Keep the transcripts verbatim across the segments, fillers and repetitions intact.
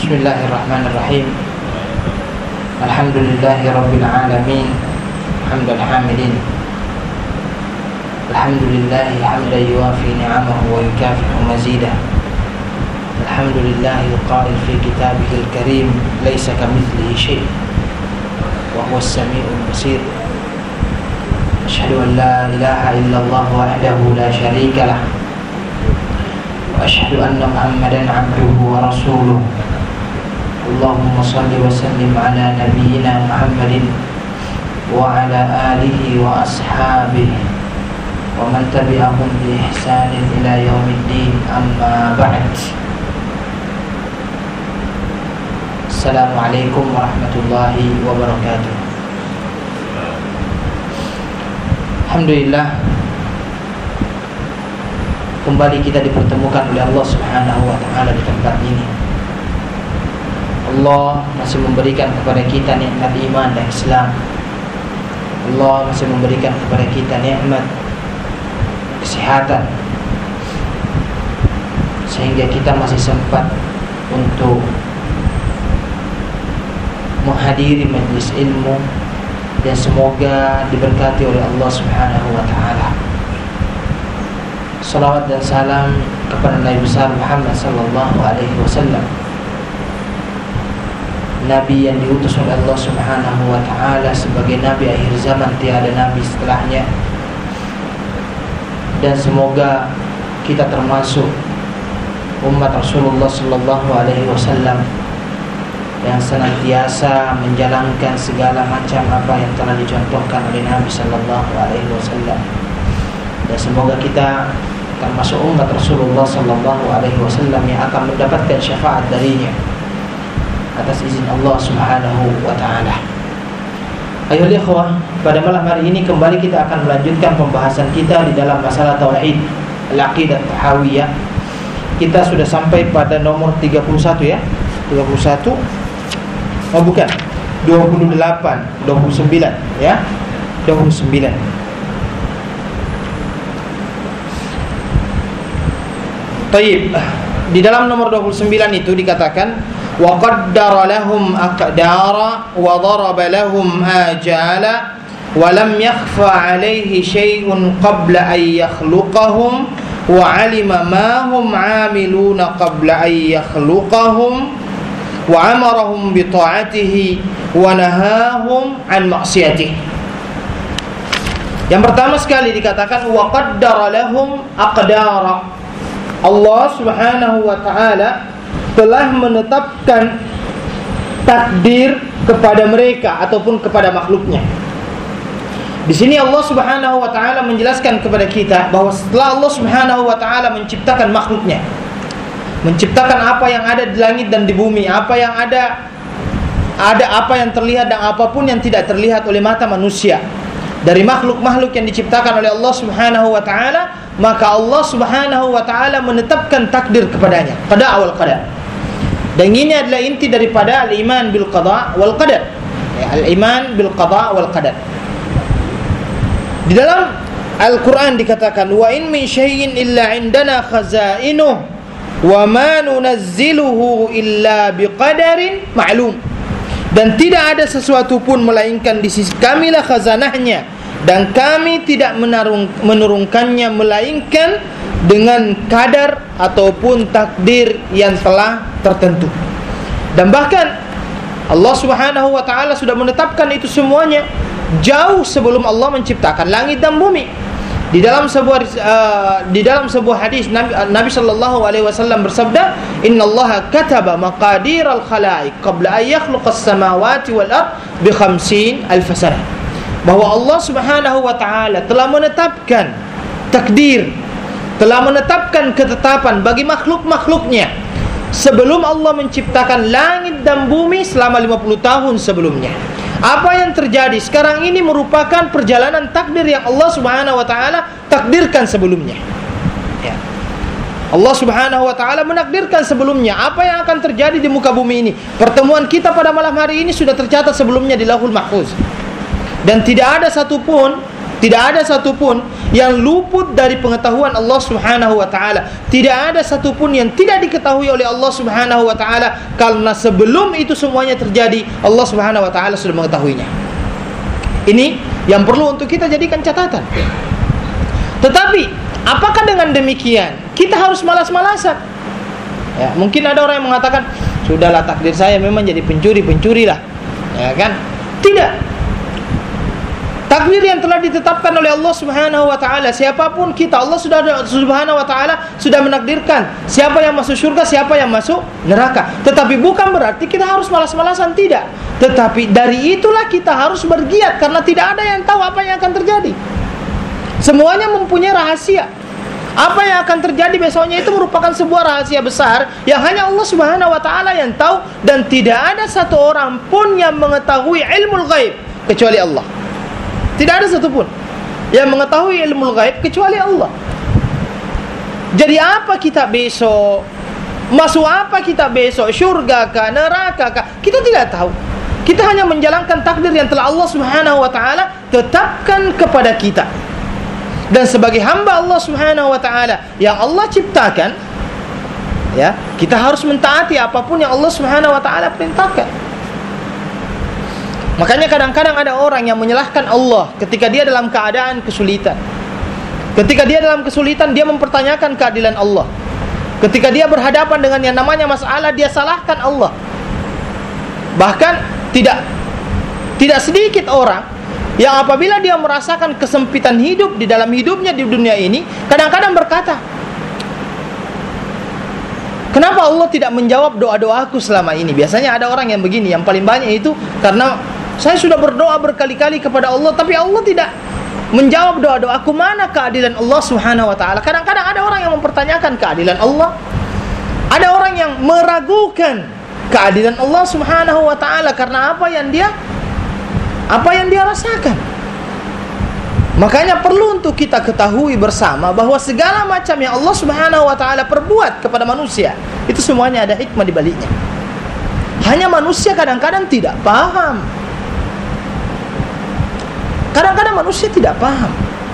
Bismillahirrahmanirrahim. Alhamdulillahi rabbil alamin. Hamdal hamidin. Alhamdulillahi hamdan yuwafi ni'amahu wa yukafi'u mazidah. Alhamdulillahi al-qa'il fi kitabihil karim, laysa kamithlihi syai' wa huwas sami'ul basir. Asyhadu an la ilaha illallah wahdahu la syarika lah. Wa asyhadu anna Muhammadan 'abduhu wa rasuluh. Allahumma salli wa sallim ala nabiyyina Muhammadin wa ala alihi wa ashabihi wa man tabi'ahum bi ihsanin ila yaumiddin, amma ba'd. Assalamualaikum warahmatullahi wabarakatuh. Alhamdulillah, kembali kita dipertemukan oleh Allah Subhanahu wa taala di tempat ini. Allah masih memberikan kepada kita nikmat iman dan Islam. Allah masih memberikan kepada kita nikmat kesehatan, sehingga kita masih sempat untuk menghadiri majelis ilmu, dan semoga diberkati oleh Allah Subhanahu wa taala. Salawat dan salam kepada Nabi besar Muhammad sallallahu alaihi wasallam, Nabi yang diutus oleh Allah Subhanahu wa taala sebagai nabi akhir zaman, tiada nabi setelahnya. Dan semoga kita termasuk umat Rasulullah sallallahu alaihi wasallam yang senantiasa menjalankan segala macam apa yang telah dicontohkan oleh Nabi sallallahu alaihi wasallam. Dan semoga kita termasuk umat Rasulullah sallallahu alaihi wasallam yang akan mendapatkan syafaat darinya atas izin Allah Subhanahu wa taala. Ayuhal ikhwah, pada malam hari ini kembali kita akan melanjutkan pembahasan kita di dalam masalah tauhid, al-aqidah tahawiyah. Kita sudah sampai pada nomor tiga puluh satu ya. tiga puluh satu. Oh bukan. dua puluh delapan, dua puluh sembilan ya. dua puluh sembilan. Baik. Di dalam nomor dua puluh sembilan itu dikatakan wa qaddara lahum aqdara wa daraba lahum ajala wa lam yakhfa alayhi shay'un qabla an yakhluqahum wa 'alima ma hum 'amiluna qabla an yakhluqahum wa amarahum bi ta'atihi wa nahahum 'an ma'siyatihi. Yang pertama sekali dikatakan wa qaddara lahum aqdara. Allah Subhanahu wa taala telah menetapkan takdir kepada mereka ataupun kepada makhluknya. Di sini Allah Subhanahu wa taala menjelaskan kepada kita bahwa setelah Allah Subhanahu wa taala menciptakan makhluknya, menciptakan apa yang ada di langit dan di bumi, apa yang ada ada apa yang terlihat dan apapun yang tidak terlihat oleh mata manusia, dari makhluk-makhluk yang diciptakan oleh Allah Subhanahu wa taala, maka Allah Subhanahu wa taala menetapkan takdir kepadanya, qada wal qadar. Dan ini adalah inti daripada al-iman bil qada wal qadar. Ya, al-iman bil qada wal qadar. Di dalam Al-Qur'an dikatakan wa in min syai'in illa 'indana khazainuh wa ma nunazziluhu illa biqadarin ma'lum. Dan tidak ada sesuatu pun melainkan di sisi kamilah khazanahnya, dan kami tidak menarung, menurunkannya melainkan dengan kadar ataupun takdir yang telah tertentu. Dan bahkan Allah Subhanahu wa taala sudah menetapkan itu semuanya jauh sebelum Allah menciptakan langit dan bumi. Di dalam sebuah uh, di dalam sebuah hadis Nabi, Nabi sallallahu alaihi wasallam bersabda, "Innallaha kataba maqadiral khalaiq qabla an yakhluqas samawati wal ard bi khamsin alf sanah." Bahwa Allah Subhanahu wa taala telah menetapkan takdir, telah menetapkan ketetapan bagi makhluk-makhluknya sebelum Allah menciptakan langit dan bumi selama lima puluh tahun sebelumnya. Apa yang terjadi sekarang ini merupakan perjalanan takdir yang Allah Subhanahu wa taala takdirkan sebelumnya. Ya. Allah Subhanahu wa taala menakdirkan sebelumnya apa yang akan terjadi di muka bumi ini. Pertemuan kita pada malam hari ini sudah tercatat sebelumnya di Lauhul Mahfuz. Dan tidak ada satupun Tidak ada satupun yang luput dari pengetahuan Allah Subhanahu wa taala. Tidak ada satupun yang tidak diketahui oleh Allah Subhanahu wa taala, karena sebelum itu semuanya terjadi, Allah Subhanahu wa taala sudah mengetahuinya. Ini yang perlu untuk kita jadikan catatan. Tetapi apakah dengan demikian kita harus malas-malasan? Ya, mungkin ada orang yang mengatakan, sudahlah takdir saya memang jadi pencuri-pencuri lah. Ya kan? Tidak. Takdir yang telah ditetapkan oleh Allah Subhanahu wa taala, siapapun kita, Allah sudah Subhanahu wa taala sudah menakdirkan siapa yang masuk surga, siapa yang masuk neraka. Tetapi bukan berarti kita harus malas-malasan, tidak. Tetapi dari itulah kita harus bergiat, karena tidak ada yang tahu apa yang akan terjadi. Semuanya mempunyai rahasia. Apa yang akan terjadi besoknya itu merupakan sebuah rahasia besar yang hanya Allah Subhanahu wa taala yang tahu, dan tidak ada satu orang pun yang mengetahui ilmu ghaib kecuali Allah. Tidak ada satupun yang mengetahui ilmu ghaib kecuali Allah. Jadi apa kita besok? Masuk apa kita besok? Syurga kah, neraka kah? Kita tidak tahu. Kita hanya menjalankan takdir yang telah Allah Subhanahu wa taala tetapkan kepada kita. Dan sebagai hamba Allah Subhanahu wa taala yang Allah ciptakan, ya, kita harus mentaati apapun yang Allah Subhanahu wa taala perintahkan. Makanya kadang-kadang ada orang yang menyalahkan Allah ketika dia dalam keadaan kesulitan. Ketika dia dalam kesulitan, dia mempertanyakan keadilan Allah. Ketika dia berhadapan dengan yang namanya masalah, dia salahkan Allah. Bahkan tidak tidak sedikit orang yang apabila dia merasakan kesempitan hidup di dalam hidupnya di dunia ini, kadang-kadang berkata, kenapa Allah tidak menjawab doa-doaku selama ini? Biasanya ada orang yang begini, yang paling banyak itu karena saya sudah berdoa berkali-kali kepada Allah, tapi Allah tidak menjawab doa-doaku. Mana keadilan Allah Subhanahu wa taala? Kadang-kadang ada orang yang mempertanyakan keadilan Allah. Ada orang yang meragukan keadilan Allah Subhanahu wa taala karena apa yang dia apa yang dia rasakan. Makanya perlu untuk kita ketahui bersama bahwa segala macam yang Allah Subhanahu wa taala perbuat kepada manusia, itu semuanya ada hikmah di baliknya. Hanya manusia kadang-kadang tidak paham. Kadang-kadang manusia tidak paham.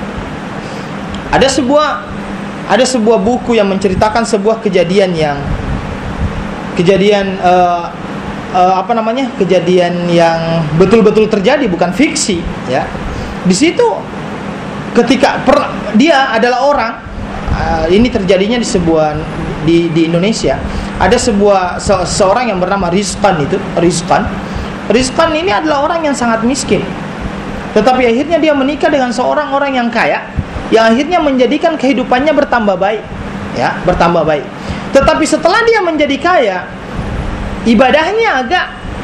Ada sebuah ada sebuah buku yang menceritakan sebuah kejadian yang kejadian uh, uh, apa namanya? kejadian yang betul-betul terjadi, bukan fiksi, ya. Di situ ketika per, dia adalah orang uh, ini terjadinya di sebuah di di Indonesia. Ada sebuah se, seorang yang bernama Rizqan itu, Rizqan. Rizqan ini adalah orang yang sangat miskin. Tetapi akhirnya dia menikah dengan seorang orang yang kaya, yang akhirnya menjadikan kehidupannya bertambah baik, ya, bertambah baik. Tetapi setelah dia menjadi kaya, ibadahnya agak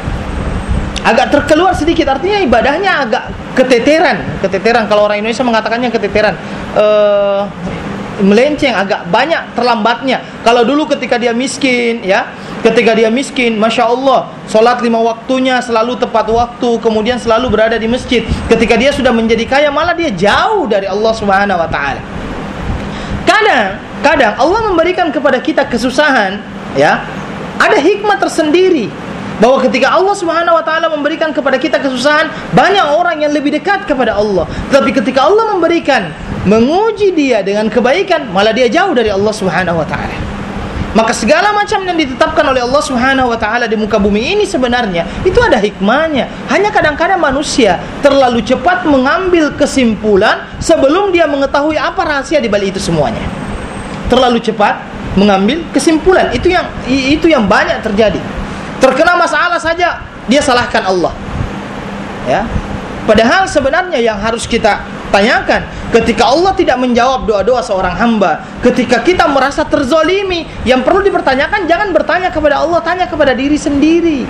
agak terkeluar sedikit, artinya ibadahnya agak keteteran, keteteran kalau orang Indonesia mengatakannya keteteran. Uh, melenceng, agak banyak terlambatnya. Kalau dulu ketika dia miskin, ya, ketika dia miskin, Masya Allah, sholat lima waktunya selalu tepat waktu, kemudian selalu berada di masjid. Ketika dia sudah menjadi kaya, malah dia jauh dari Allah Subhanahu wa taala. Kadang, kadang Allah memberikan kepada kita kesusahan, ya, ada hikmah tersendiri. Bahwa ketika Allah Subhanahu wa taala memberikan kepada kita kesusahan, banyak orang yang lebih dekat kepada Allah. Tapi ketika Allah memberikan, menguji dia dengan kebaikan, malah dia jauh dari Allah Subhanahu wa taala. Maka segala macam yang ditetapkan oleh Allah Subhanahu wa taala di muka bumi ini sebenarnya itu ada hikmahnya. Hanya kadang-kadang manusia terlalu cepat mengambil kesimpulan sebelum dia mengetahui apa rahasia di balik itu semuanya. Terlalu cepat mengambil kesimpulan. Itu yang itu yang banyak terjadi. Terkena masalah saja dia salahkan Allah, ya. Padahal sebenarnya yang harus kita tanyakan, ketika Allah tidak menjawab doa-doa seorang hamba, ketika kita merasa terzolimi, yang perlu dipertanyakan jangan bertanya kepada Allah, tanya kepada diri sendiri.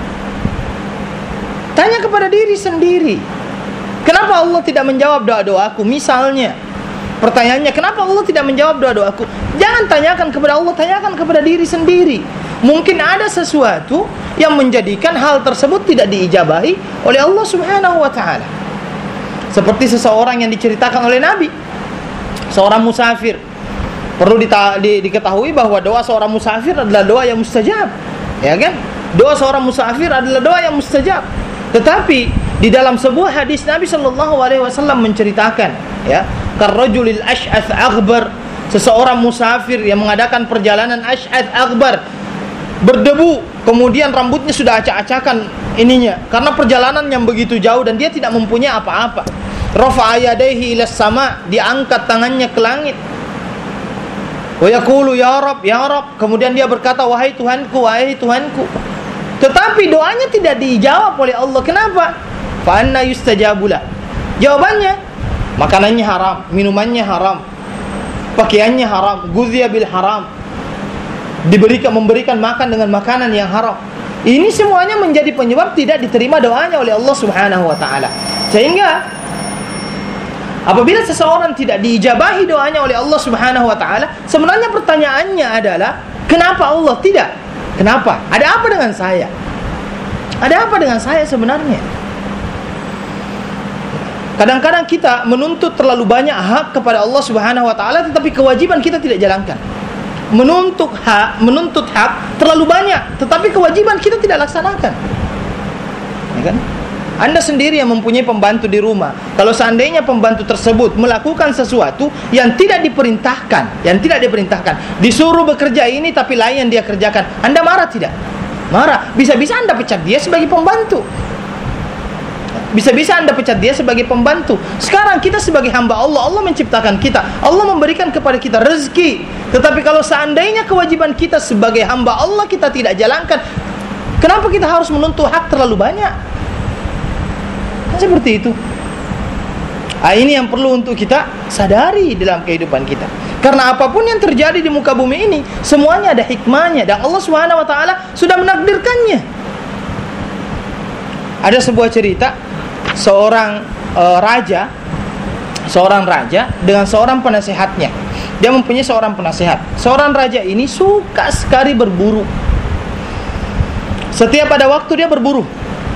Tanya kepada diri sendiri. Kenapa Allah tidak menjawab doa-doaku? Misalnya, pertanyaannya, kenapa Allah tidak menjawab doa-doaku? Jangan tanyakan kepada Allah, tanyakan kepada diri sendiri. Mungkin ada sesuatu yang menjadikan hal tersebut tidak diijabahi oleh Allah Subhanahu wa taala. Seperti seseorang yang diceritakan oleh Nabi, seorang musafir. Perlu dita- di- diketahui bahwa doa seorang musafir adalah doa yang mustajab, ya kan? Doa seorang musafir adalah doa yang mustajab. Tetapi di dalam sebuah hadis Nabi sallallahu alaihi wasallam menceritakan ya. Karrajulil ash'ath aghbar, seseorang musafir yang mengadakan perjalanan ash'ath aghbar, berdebu, kemudian rambutnya sudah acak-acakan ininya karena perjalanan yang begitu jauh dan dia tidak mempunyai apa-apa. Rafa'a yadayhi ila sama, dia angkat tangannya ke langit. Wa yaqulu ya Rabb, ya Rabb, kemudian dia berkata wahai Tuhanku, wahai Tuhanku. Tetapi doanya tidak dijawab oleh Allah. Kenapa? Fa anna yustajabula. Jawabannya, makanannya haram, minumannya haram, pakaiannya haram, guziya bil haram, diberikan memberikan makan dengan makanan yang haram. Ini semuanya menjadi penyebab tidak diterima doanya oleh Allah Subhanahu wa taala. Sehingga apabila seseorang tidak diijabahi doanya oleh Allah Subhanahu wa taala, sebenarnya pertanyaannya adalah kenapa Allah tidak? Kenapa? Ada apa dengan saya? Ada apa dengan saya sebenarnya? Kadang-kadang kita menuntut terlalu banyak hak kepada Allah Subhanahu wa taala, tetapi kewajiban kita tidak jalankan. Menuntut hak, menuntut hak terlalu banyak, tetapi kewajiban kita tidak laksanakan. Ya kan? Anda sendiri yang mempunyai pembantu di rumah. Kalau seandainya pembantu tersebut melakukan sesuatu yang tidak diperintahkan, yang tidak diperintahkan, disuruh bekerja ini tapi lain yang dia kerjakan, Anda marah tidak? Marah. Bisa-bisa Anda pecat dia sebagai pembantu. Bisa-bisa Anda pecat dia sebagai pembantu. Sekarang kita sebagai hamba Allah, Allah menciptakan kita, Allah memberikan kepada kita rezeki. Tetapi kalau seandainya kewajiban kita sebagai hamba Allah kita tidak jalankan, kenapa kita harus menuntut hak terlalu banyak? Seperti itu. Ah, ini yang perlu untuk kita sadari dalam kehidupan kita. Karena apapun yang terjadi di muka bumi ini, semuanya ada hikmahnya dan Allah Subhanahu wa taala sudah menakdirkannya. Ada sebuah cerita seorang uh, raja, seorang raja dengan seorang penasehatnya. Dia mempunyai seorang penasehat. Seorang raja ini suka sekali berburu. Setiap ada waktu dia berburu.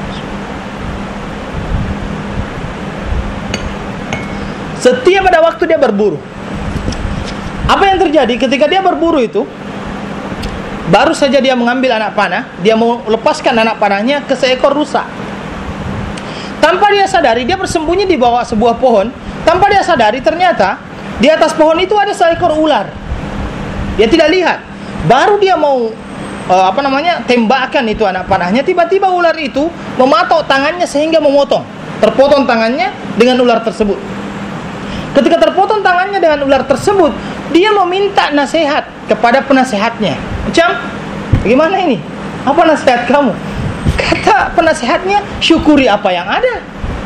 Setiap ada waktu dia berburu. Apa yang terjadi ketika dia berburu itu? Baru saja dia mengambil anak panah, dia mau lepaskan anak panahnya ke seekor rusa. Tanpa dia sadari, dia bersembunyi di bawah sebuah pohon. Tanpa dia sadari, ternyata di atas pohon itu ada seekor ular. Dia tidak lihat. Baru dia mau uh, apa namanya tembakkan itu anak panahnya, tiba-tiba ular itu mematok tangannya sehingga memotong. Terpotong tangannya dengan ular tersebut. Ketika terpotong tangannya dengan ular tersebut, dia meminta nasihat kepada penasehatnya. Macam, bagaimana ini? Apa nasihat kamu? Kata penasehatnya, syukuri apa yang ada.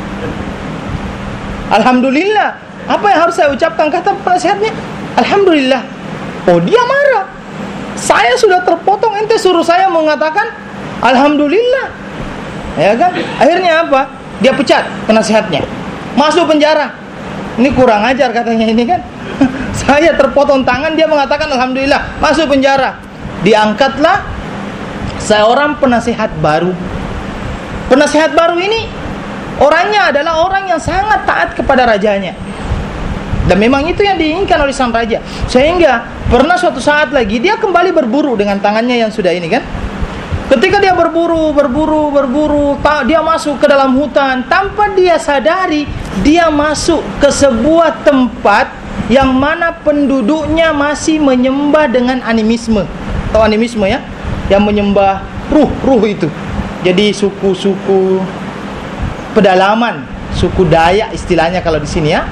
Alhamdulillah. Apa yang harus saya ucapkan? Kata penasehatnya, Alhamdulillah. Oh, dia marah. Saya sudah terpotong, ente suruh saya mengatakan Alhamdulillah. Ya kan? Akhirnya apa? Dia pecat penasehatnya. Masuk penjara. Ini kurang ajar katanya ini kan. Saya terpotong tangan, dia mengatakan Alhamdulillah. Masuk penjara. Diangkatlah seorang penasehat baru. Penasehat baru ini orangnya adalah orang yang sangat taat kepada rajanya. Dan memang itu yang diinginkan oleh sang raja. Sehingga pernah suatu saat lagi dia kembali berburu dengan tangannya yang sudah ini kan. Ketika dia berburu, berburu, berburu, dia masuk ke dalam hutan. Tanpa dia sadari, dia masuk ke sebuah tempat yang mana penduduknya masih menyembah dengan animisme. Tahu animisme ya? Yang menyembah ruh-ruh itu. Jadi suku-suku pedalaman, suku Dayak istilahnya kalau di sini ya.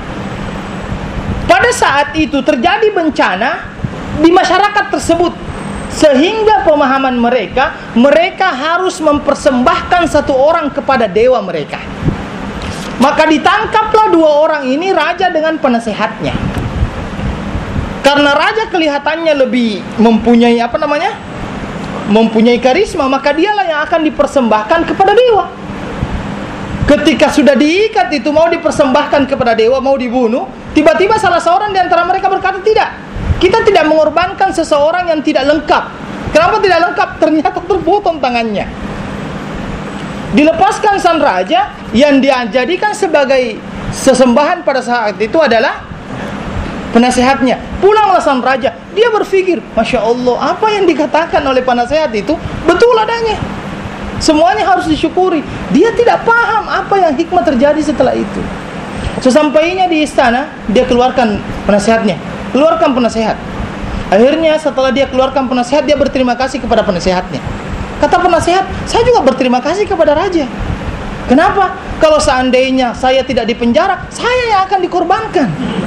Pada saat itu terjadi bencana di masyarakat tersebut, sehingga pemahaman mereka, mereka harus mempersembahkan satu orang kepada dewa mereka. Maka ditangkaplah dua orang ini, raja dengan penasehatnya. Karena raja kelihatannya lebih mempunyai apa namanya? Mempunyai karisma, maka dialah yang akan dipersembahkan kepada dewa. Ketika sudah diikat itu mau dipersembahkan kepada dewa, mau dibunuh, tiba-tiba salah seorang di antara mereka berkata, tidak, kita tidak mengorbankan seseorang yang tidak lengkap. Kenapa tidak lengkap? Ternyata terpotong tangannya. Dilepaskan sang raja, yang dia jadikan sebagai sesembahan pada saat itu adalah penasehatnya. Pulanglah sang raja, dia berpikir, Masya Allah, apa yang dikatakan oleh penasehat itu betul adanya. Semuanya harus disyukuri. Dia tidak paham apa yang hikmah terjadi setelah itu. Sesampainya di istana, dia keluarkan penasehatnya, keluarkan penasehat. Akhirnya setelah dia keluarkan penasehat, dia berterima kasih kepada penasehatnya. Kata penasehat, saya juga berterima kasih kepada raja. Kenapa? Kalau seandainya saya tidak dipenjara, saya yang akan dikorbankan.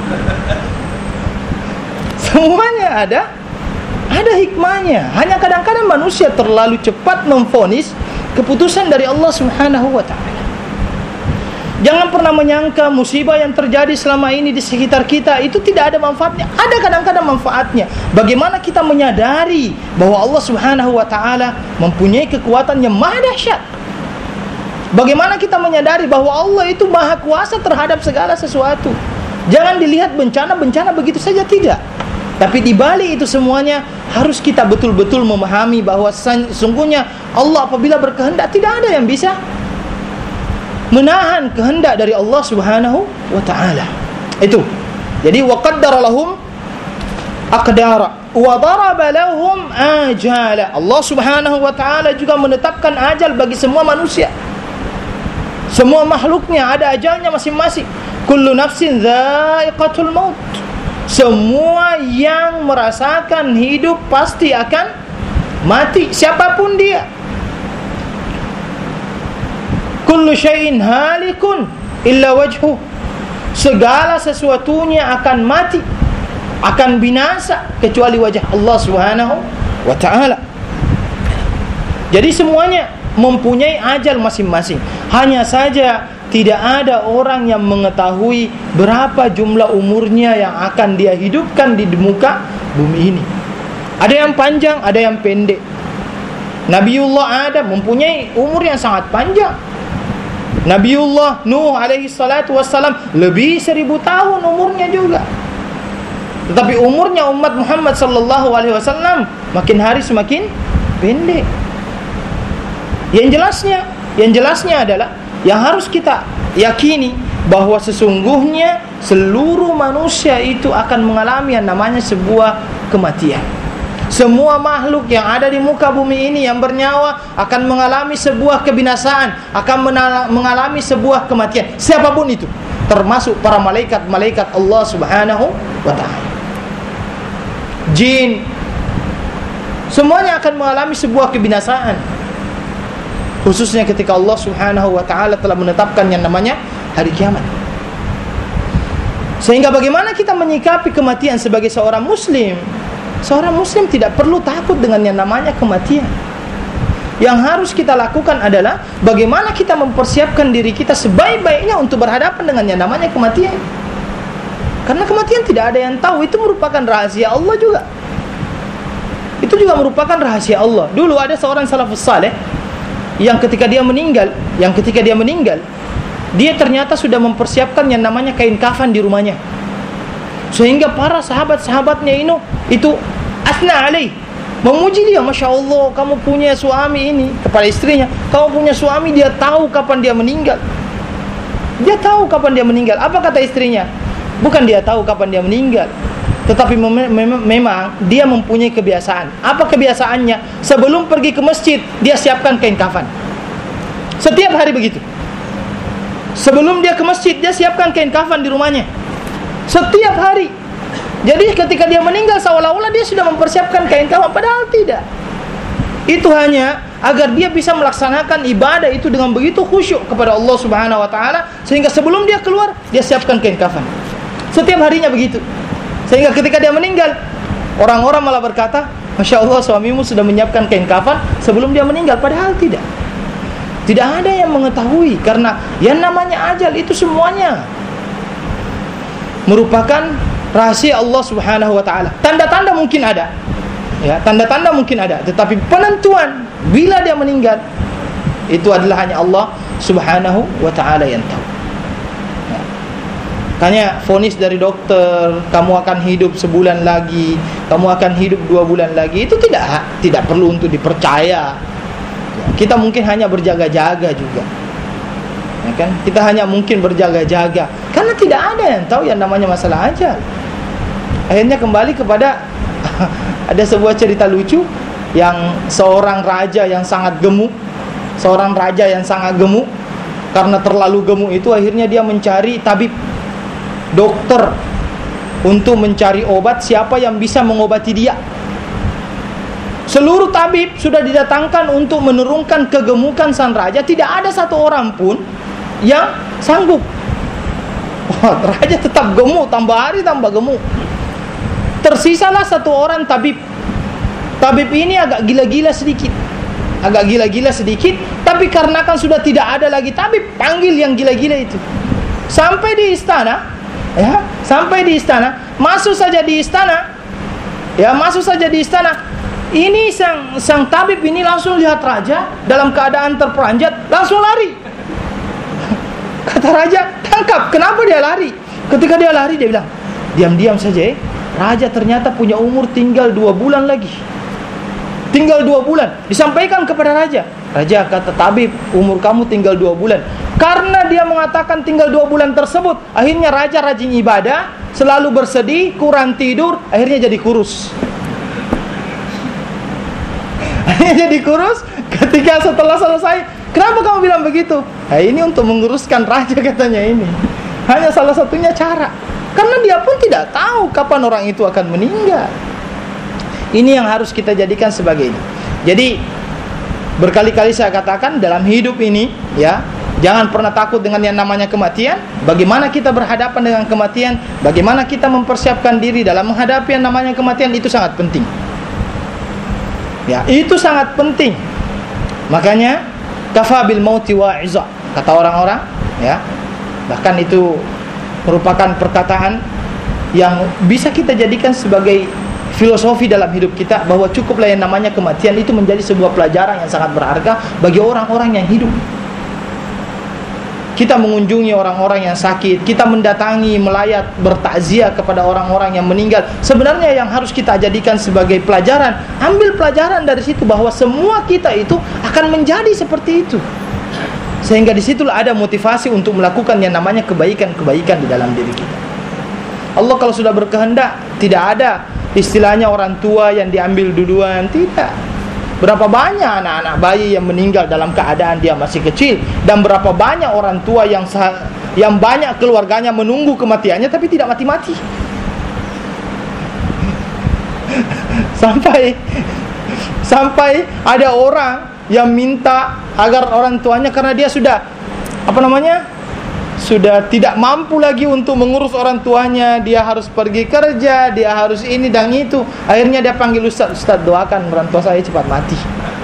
Semuanya ada ada hikmahnya. Hanya kadang-kadang manusia terlalu cepat memvonis keputusan dari Allah Subhanahu wa taala. Jangan pernah menyangka musibah yang terjadi selama ini di sekitar kita itu tidak ada manfaatnya. Ada kadang-kadang manfaatnya. Bagaimana kita menyadari bahwa Allah Subhanahu wa taala mempunyai kekuatan yang maha dahsyat. Bagaimana kita menyadari bahwa Allah itu maha kuasa terhadap segala sesuatu. Jangan dilihat bencana-bencana begitu saja, tidak. Tapi di balik itu semuanya harus kita betul-betul memahami bahwa sesungguhnya Allah apabila berkehendak tidak ada yang bisa menahan kehendak dari Allah Subhanahu wa taala. Itu. Jadi wa qaddara lahum aqdara wa daraba lahum ajala. Allah Subhanahu wa taala juga menetapkan ajal bagi semua manusia. Semua makhluknya ada ajalnya masing-masing. Kullu nafsin dha'iqatul maut. Semua yang merasakan hidup pasti akan mati, siapapun dia. Kullu syai'in halikun illa wajhu. Segala sesuatunya akan mati, akan binasa kecuali wajah Allah Subhanahu wa taala. Jadi semuanya mempunyai ajal masing-masing. Hanya saja tidak ada orang yang mengetahui berapa jumlah umurnya yang akan dia hidupkan di muka bumi ini. Ada yang panjang, ada yang pendek. Nabiullah Adam mempunyai umur yang sangat panjang. Nabiullah Nuh alaihi salatu wassalam lebih seribu tahun umurnya juga. Tetapi umurnya umat Muhammad sallallahu alaihi wasallam makin hari semakin pendek. Yang jelasnya, yang jelasnya adalah yang harus kita yakini bahwa sesungguhnya seluruh manusia itu akan mengalami yang namanya sebuah kematian. Semua makhluk yang ada di muka bumi ini yang bernyawa akan mengalami sebuah kebinasaan, akan mengalami sebuah kematian. Siapapun itu, termasuk para malaikat-malaikat Allah Subhanahu wa taala. Jin, semuanya akan mengalami sebuah kebinasaan. Khususnya ketika Allah Subhanahu wa taala telah menetapkan yang namanya hari kiamat. Sehingga bagaimana kita menyikapi kematian sebagai seorang muslim? Seorang muslim tidak perlu takut dengan yang namanya kematian. Yang harus kita lakukan adalah bagaimana kita mempersiapkan diri kita sebaik-baiknya untuk berhadapan dengan yang namanya kematian. Karena kematian tidak ada yang tahu, itu merupakan rahasia Allah juga. Itu juga merupakan rahasia Allah. Dulu ada seorang salafus saleh yang ketika dia meninggal, yang ketika dia meninggal, dia ternyata sudah mempersiapkan yang namanya kain kafan di rumahnya. Sehingga para sahabat-sahabatnya ini itu asna alaih, memuji dia, Masya Allah, kamu punya suami ini, kepada istrinya, kamu punya suami, dia tahu kapan dia meninggal. Dia tahu kapan dia meninggal. Apa kata istrinya? Bukan dia tahu kapan dia meninggal, tetapi mem- mem- memang dia mempunyai kebiasaan. Apa kebiasaannya? Sebelum pergi ke masjid, dia siapkan kain kafan. Setiap hari begitu. Sebelum dia ke masjid, dia siapkan kain kafan di rumahnya. Setiap hari. Jadi ketika dia meninggal seolah-olah dia sudah mempersiapkan kain kafan, padahal tidak. Itu hanya agar dia bisa melaksanakan ibadah itu dengan begitu khusyuk kepada Allah Subhanahu wa taala, sehingga sebelum dia keluar dia siapkan kain kafan. Setiap harinya begitu. Sehingga ketika dia meninggal, orang-orang malah berkata, Masya Allah, suamimu sudah menyiapkan kain kafan sebelum dia meninggal, padahal tidak. Tidak ada yang mengetahui, karena yang namanya ajal itu semuanya merupakan rahasia Allah Subhanahu wa taala. Tanda-tanda mungkin ada. Ya, tanda-tanda mungkin ada, tetapi penentuan bila dia meninggal itu adalah hanya Allah Subhanahu wa taala yang tahu. Ya. Makanya vonis dari dokter, kamu akan hidup sebulan lagi, kamu akan hidup dua bulan lagi, itu tidak tidak perlu untuk dipercaya. Ya, kita mungkin hanya berjaga-jaga juga. Ya kan? Kita hanya mungkin berjaga-jaga karena tidak ada yang tahu yang namanya masalah ajal. Akhirnya kembali kepada ada sebuah cerita lucu yang seorang raja yang sangat gemuk, seorang raja yang sangat gemuk, Karena terlalu gemuk itu akhirnya dia mencari tabib, dokter, untuk mencari obat siapa yang bisa mengobati dia. Seluruh tabib sudah didatangkan untuk menurunkan kegemukan sang raja, tidak ada satu orang pun yang sanggup. Wah, raja tetap gemuk, tambah hari tambah gemuk. Tersisalah satu orang tabib. Tabib ini agak gila-gila sedikit. Agak gila-gila sedikit, tapi karena kan sudah tidak ada lagi tabib, panggil yang gila-gila itu. Sampai di istana, ya, sampai di istana, masuk saja di istana, ya, masuk saja di istana. Ini sang sang tabib ini langsung lihat raja dalam keadaan terperanjat, langsung lari. Kata raja, tangkap. Kenapa dia lari? Ketika dia lari, dia bilang, diam-diam saja, eh. Raja ternyata punya umur tinggal dua bulan lagi. Tinggal dua bulan. Disampaikan kepada raja. Raja, kata tabib, umur kamu tinggal dua bulan. Karena dia mengatakan tinggal dua bulan tersebut, akhirnya raja rajin ibadah, selalu bersedih, kurang tidur, akhirnya jadi kurus. Akhirnya jadi kurus. Ketika setelah selesai, kenapa kamu bilang begitu? Nah, ini untuk menguruskan raja, katanya ini. Hanya salah satunya cara. Karena dia pun tidak tahu kapan orang itu akan meninggal. Ini yang harus kita jadikan sebagai ini. Jadi berkali-kali saya katakan dalam hidup ini, ya, jangan pernah takut dengan yang namanya kematian. Bagaimana kita berhadapan dengan kematian, bagaimana kita mempersiapkan diri dalam menghadapi yang namanya kematian, itu sangat penting. Ya, itu sangat penting. Makanya kafa bil mauti wa'iza, kata orang-orang, ya. Bahkan itu merupakan perkataan yang bisa kita jadikan sebagai filosofi dalam hidup kita, bahwa cukuplah yang namanya kematian itu menjadi sebuah pelajaran yang sangat berharga bagi orang-orang yang hidup. Kita mengunjungi orang-orang yang sakit, kita mendatangi, melayat, bertakziah kepada orang-orang yang meninggal. Sebenarnya yang harus kita jadikan sebagai pelajaran, ambil pelajaran dari situ, bahwa semua kita itu akan menjadi seperti itu. Sehingga disitulah ada motivasi untuk melakukan yang namanya kebaikan-kebaikan di dalam diri kita. Allah kalau sudah berkehendak, tidak ada istilahnya orang tua yang diambil duluan, tidak. Berapa banyak anak-anak bayi yang meninggal dalam keadaan dia masih kecil, dan berapa banyak orang tua yang sah, yang banyak keluarganya menunggu kematiannya tapi tidak mati-mati. Sampai sampai ada orang yang minta agar orang tuanya, karena dia sudah apa namanya? sudah tidak mampu lagi untuk mengurus orang tuanya, dia harus pergi kerja, dia harus ini dan itu. Akhirnya dia panggil ustaz, ustaz doakan orang tua saya cepat mati.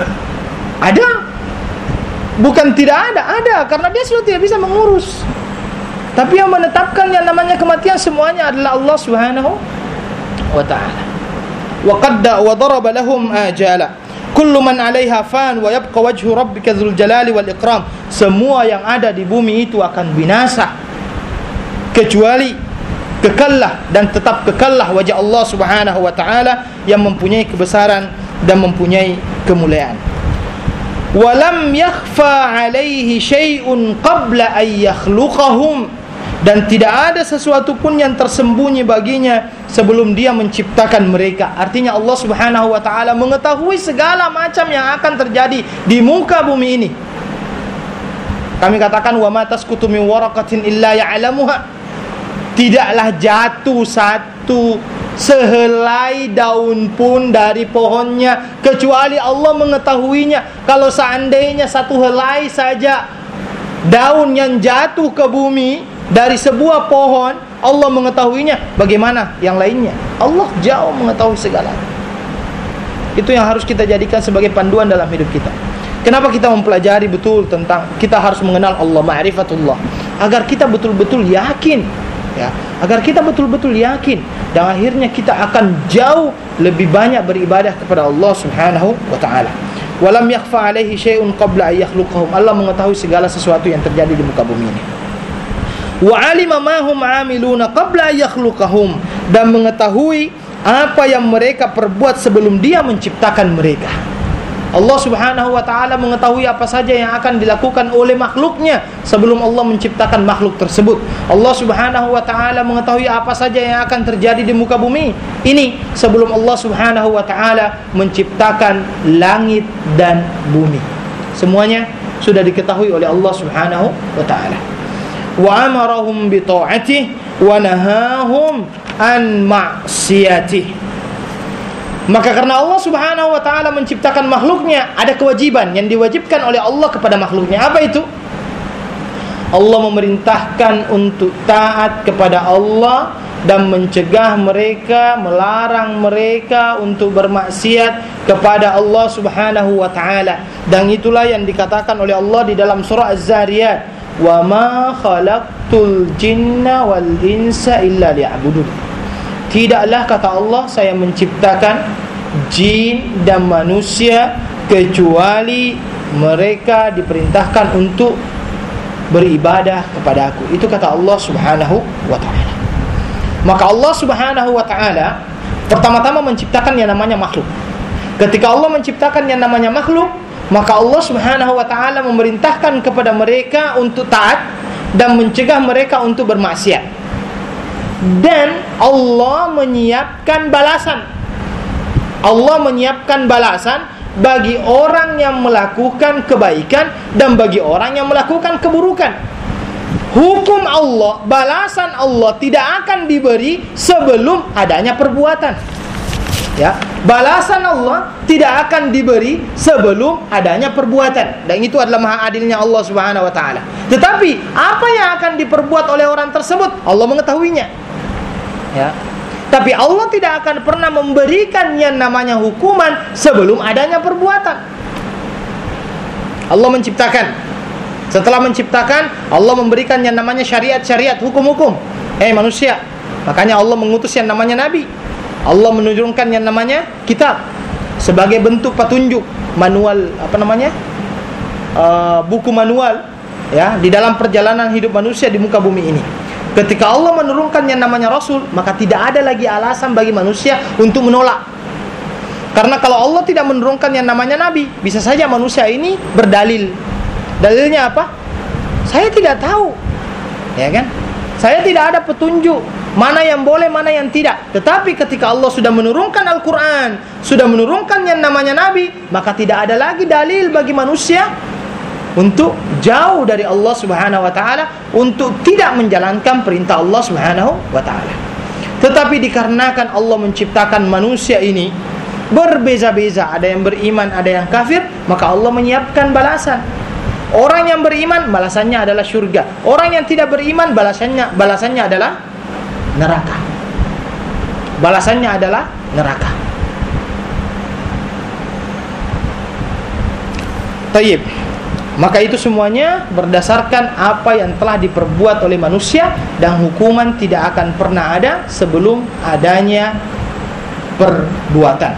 Ada? Bukan tidak ada, ada, karena dia sudah tidak bisa mengurus. Tapi yang menetapkan yang namanya kematian semuanya adalah Allah Subhanahu wa ta'ala. Wa qadda wa daraba lahum ajala. Kullu man 'alaiha fan wa yabqa wajhu rabbika dzul jalali wal ikram. Semua yang ada di bumi itu akan binasa, kecuali kekallah dan tetap kekallah wajah Allah Subhanahu wa taala yang mempunyai kebesaran dan mempunyai kemuliaan. Wa lam yakhfa 'alaihi syai'un qabla an yakhluqahum, dan tidak ada sesuatu pun yang tersembunyi baginya sebelum dia menciptakan mereka. Artinya Allah Subhanahu wa ta'ala mengetahui segala macam yang akan terjadi di muka bumi ini. Kami katakan wa ma tasqutu min waraqatin illa ya'lamuha. Tidaklah jatuh satu sehelai daun pun dari pohonnya kecuali Allah mengetahuinya. Kalau seandainya satu helai saja daun yang jatuh ke bumi dari sebuah pohon, Allah mengetahuinya, bagaimana yang lainnya? Allah jauh mengetahui segalanya. Itu yang harus kita jadikan sebagai panduan dalam hidup kita. Kenapa kita mempelajari betul tentang, kita harus mengenal Allah, ma'rifatullah, agar kita betul-betul yakin, ya, agar kita betul-betul yakin, dan akhirnya kita akan jauh lebih banyak beribadah kepada Allah Subhanahu wa ta'ala. Walam yakhfa 'alaihi syai'un qabla an yakhluqahum. Allah mengetahui segala sesuatu yang terjadi di muka bumi ini. Wa 'alima ma hum 'amiluna qabla an yakhluqahum, dan mengetahui apa yang mereka perbuat sebelum Dia menciptakan mereka. Allah Subhanahu wa ta'ala mengetahui apa saja yang akan dilakukan oleh makhluknya sebelum Allah menciptakan makhluk tersebut. Allah Subhanahu wa ta'ala mengetahui apa saja yang akan terjadi di muka bumi ini sebelum Allah Subhanahu wa ta'ala menciptakan langit dan bumi. Semuanya sudah diketahui oleh Allah Subhanahu wa taala. Wa amarahum bi ta'atihi wa nahahum an ma'siyatihi. Maka karena Allah Subhanahu wa taala menciptakan makhluknya, ada kewajiban yang diwajibkan oleh Allah kepada makhluknya. Apa itu? Allah memerintahkan untuk taat kepada Allah dan mencegah mereka, melarang mereka untuk bermaksiat kepada Allah Subhanahu wa taala. Dan itulah yang dikatakan oleh Allah di dalam surah Az-Zariyat, "Wa ma khalaqtul jinna wal insa illa liya'budun." Tidaklah, kata Allah, saya menciptakan jin dan manusia kecuali mereka diperintahkan untuk beribadah kepada aku. Itu kata Allah Subhanahu wa ta'ala. Maka Allah Subhanahu wa ta'ala pertama-tama menciptakan yang namanya makhluk. Ketika Allah menciptakan yang namanya makhluk, maka Allah Subhanahu wa ta'ala memerintahkan kepada mereka untuk taat dan mencegah mereka untuk bermaksiat. Dan Allah menyiapkan balasan. Allah menyiapkan balasan bagi orang yang melakukan kebaikan dan bagi orang yang melakukan keburukan. Hukum Allah, balasan Allah tidak akan diberi sebelum adanya perbuatan. Ya, balasan Allah tidak akan diberi sebelum adanya perbuatan. Dan itu adalah maha adilnya Allah Subhanahu wa taala. Tetapi apa yang akan diperbuat oleh orang tersebut, Allah mengetahuinya. Ya. Tapi Allah tidak akan pernah memberikan yang namanya hukuman sebelum adanya perbuatan. Allah menciptakan. Setelah menciptakan, Allah memberikan yang namanya syariat-syariat, hukum-hukum. Hei manusia, makanya Allah mengutus yang namanya Nabi. Allah menurunkan yang namanya kitab sebagai bentuk petunjuk, manual, apa namanya? Uh, buku manual, ya, di dalam perjalanan hidup manusia di muka bumi ini. Ketika Allah menurunkan yang namanya Rasul, maka tidak ada lagi alasan bagi manusia untuk menolak. Karena kalau Allah tidak menurunkan yang namanya Nabi, bisa saja manusia ini berdalil. Dalilnya apa? Saya tidak tahu, ya kan? Saya tidak ada petunjuk mana yang boleh, mana yang tidak. Tetapi ketika Allah sudah menurunkan Al-Quran, sudah menurunkan yang namanya Nabi, maka tidak ada lagi dalil bagi manusia untuk jauh dari Allah Subhanahu wa taala, untuk tidak menjalankan perintah Allah Subhanahu wa taala. Tetapi dikarenakan Allah menciptakan manusia ini berbeza-beza, ada yang beriman, ada yang kafir, maka Allah menyiapkan balasan. Orang yang beriman balasannya adalah syurga. Orang yang tidak beriman balasannya balasannya adalah neraka. Balasannya adalah neraka. Tayyib. Maka itu semuanya berdasarkan apa yang telah diperbuat oleh manusia, dan hukuman tidak akan pernah ada sebelum adanya perbuatan.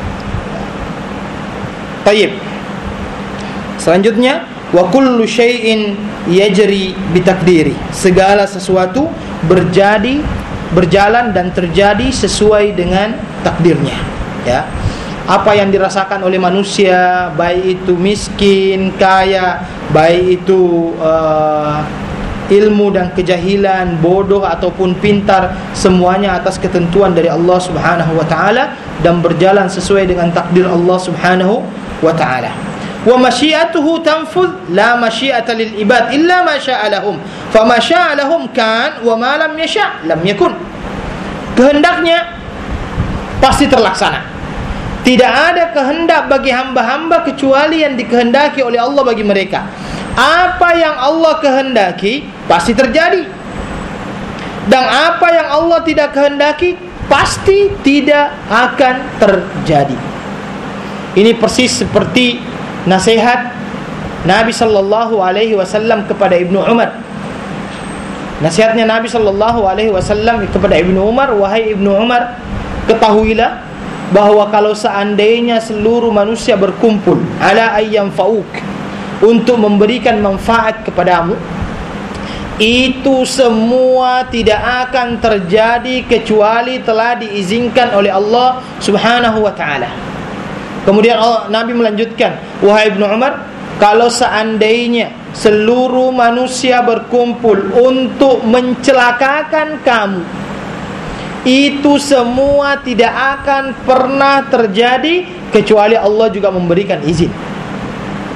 Tayyib. Selanjutnya, wa kullu syai'in yajri bitakdiri. Segala sesuatu berjadi, berjalan dan terjadi sesuai dengan takdirnya. Ya. Apa yang dirasakan oleh manusia, baik itu miskin, kaya, baik itu uh, ilmu dan kejahilan, bodoh ataupun pintar, semuanya atas ketentuan dari Allah Subhanahu wa taala dan berjalan sesuai dengan takdir Allah Subhanahu wa taala. Wa masyiatuhu tanfudh la masyiata lil ibad illa ma syaa lahum. Fa ma syaa lahum kan wa ma lam yasha' lam yakun. Kehendaknya pasti terlaksana. Tidak ada kehendak bagi hamba-hamba kecuali yang dikehendaki oleh Allah bagi mereka. Apa yang Allah kehendaki pasti terjadi, dan apa yang Allah tidak kehendaki pasti tidak akan terjadi. Ini persis seperti nasihat Nabi sallallahu alaihi wasallam kepada Ibnu Umar. Nasihatnya Nabi sallallahu alaihi wasallam kepada Ibnu Umar, wahai Ibnu Umar, ketahuilah bahwa kalau seandainya seluruh manusia berkumpul ala ayyam fauk untuk memberikan manfaat kepadamu, itu semua tidak akan terjadi kecuali telah diizinkan oleh Allah Subhanahu wa taala. Kemudian Allah, Nabi melanjutkan, wahai Ibnu Umar, kalau seandainya seluruh manusia berkumpul untuk mencelakakan kamu, itu semua tidak akan pernah terjadi kecuali Allah juga memberikan izin.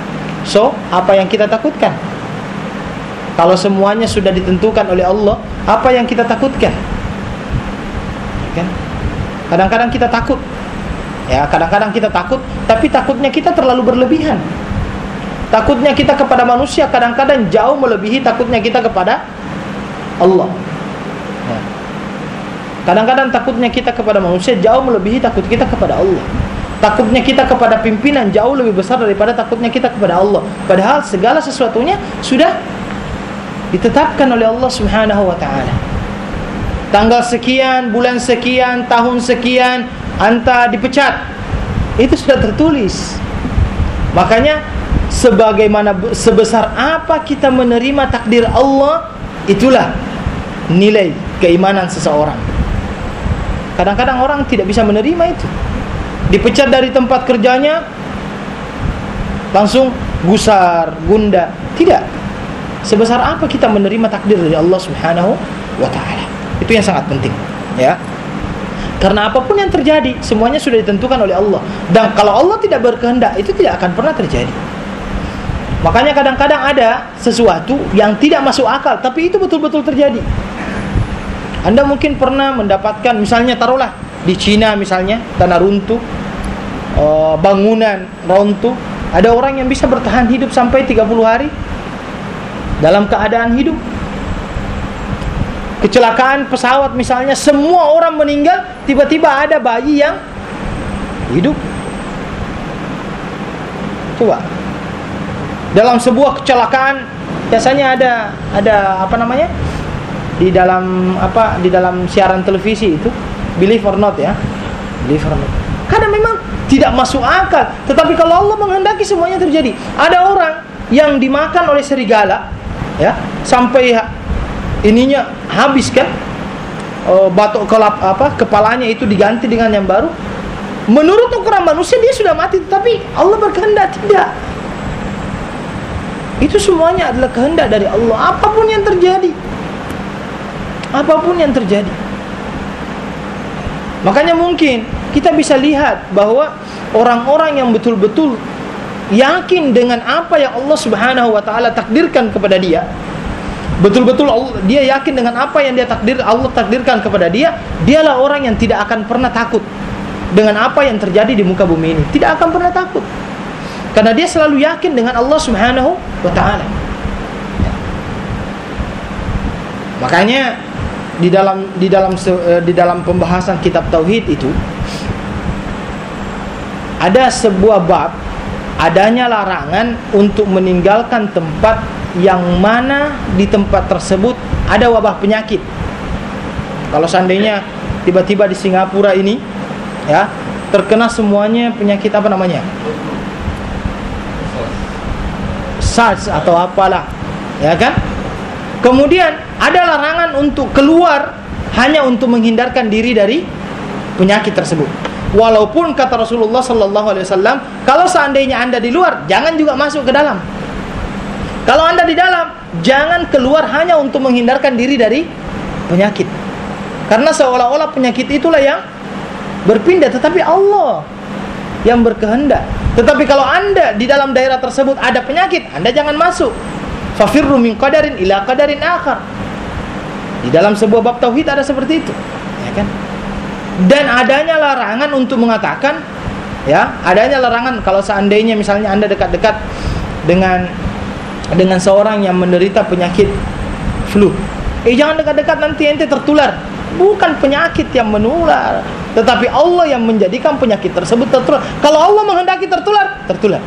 So, apa yang kita takutkan? Kalau semuanya sudah ditentukan oleh Allah, apa yang kita takutkan? Kan? Kadang-kadang kita takut. Ya, kadang-kadang kita takut, tapi takutnya kita terlalu berlebihan. Takutnya kita kepada manusia kadang-kadang jauh melebihi takutnya kita kepada Allah. Ya. Kadang-kadang takutnya kita kepada manusia jauh melebihi takut kita kepada Allah. Takutnya kita kepada pimpinan jauh lebih besar daripada takutnya kita kepada Allah. Padahal segala sesuatunya sudah ditetapkan oleh Allah Subhanahu wa taala. Tanggal sekian, bulan sekian, tahun sekian, anta dipecat. Itu sudah tertulis. Makanya sebagaimana sebesar apa kita menerima takdir Allah, itulah nilai keimanan seseorang. Kadang-kadang orang tidak bisa menerima itu. Dipecat dari tempat kerjanya, langsung gusar, gunda. Tidak. Sebesar apa kita menerima takdir dari Allah Subhanahu wa taala. Itu yang sangat penting, ya. Karena apapun yang terjadi, semuanya sudah ditentukan oleh Allah. Dan kalau Allah tidak berkehendak, itu tidak akan pernah terjadi. Makanya kadang-kadang ada sesuatu yang tidak masuk akal, tapi itu betul-betul terjadi. Anda mungkin pernah mendapatkan, misalnya taruhlah di Cina misalnya, tanah runtuh, bangunan runtuh, ada orang yang bisa bertahan hidup sampai tiga puluh hari dalam keadaan hidup. Kecelakaan pesawat misalnya, semua orang meninggal, tiba-tiba ada bayi yang hidup. Coba, dalam sebuah kecelakaan biasanya ada ada apa namanya di dalam apa di dalam siaran televisi itu, believe or not ya, believe or not. Karena memang tidak masuk akal, tetapi kalau Allah menghendaki semuanya terjadi. Ada orang yang dimakan oleh serigala, ya, sampai ininya habis kan, oh, batok kelap apa kepalanya itu diganti dengan yang baru. Menurut ukuran manusia dia sudah mati, tapi Allah berkehendak tidak. Itu semuanya adalah kehendak dari Allah. Apapun yang terjadi, apapun yang terjadi. Makanya mungkin kita bisa lihat bahwa orang-orang yang betul-betul yakin dengan apa yang Allah Subhanahu wa taala takdirkan kepada dia, betul-betul dia yakin dengan apa yang dia takdir Allah takdirkan kepada dia, dialah orang yang tidak akan pernah takut dengan apa yang terjadi di muka bumi ini. Tidak akan pernah takut. Karena dia selalu yakin dengan Allah Subhanahu wa taala. Makanya di dalam di dalam di dalam pembahasan kitab tauhid itu ada sebuah bab, adanya larangan untuk meninggalkan tempat yang mana di tempat tersebut ada wabah penyakit. Kalau seandainya tiba-tiba di Singapura ini, ya, terkena semuanya penyakit apa namanya? SARS atau apalah, ya kan? Kemudian ada larangan untuk keluar hanya untuk menghindarkan diri dari penyakit tersebut. Walaupun kata Rasulullah sallallahu alaihi wasallam, kalau seandainya Anda di luar, jangan juga masuk ke dalam. Kalau Anda di dalam, jangan keluar hanya untuk menghindarkan diri dari penyakit. Karena seolah-olah penyakit itulah yang berpindah, tetapi Allah yang berkehendak. Tetapi kalau Anda di dalam daerah tersebut ada penyakit, Anda jangan masuk. Fafirru min qadarin ila qadarin akhar. Di dalam sebuah bab tauhid ada seperti itu, ya kan? Dan adanya larangan untuk mengatakan, ya, adanya larangan kalau seandainya misalnya Anda dekat-dekat dengan dengan seorang yang menderita penyakit flu. Eh, jangan dekat-dekat, nanti ente tertular. Bukan penyakit yang menular, tetapi Allah yang menjadikan penyakit tersebut tertular. Kalau Allah menghendaki tertular, tertular.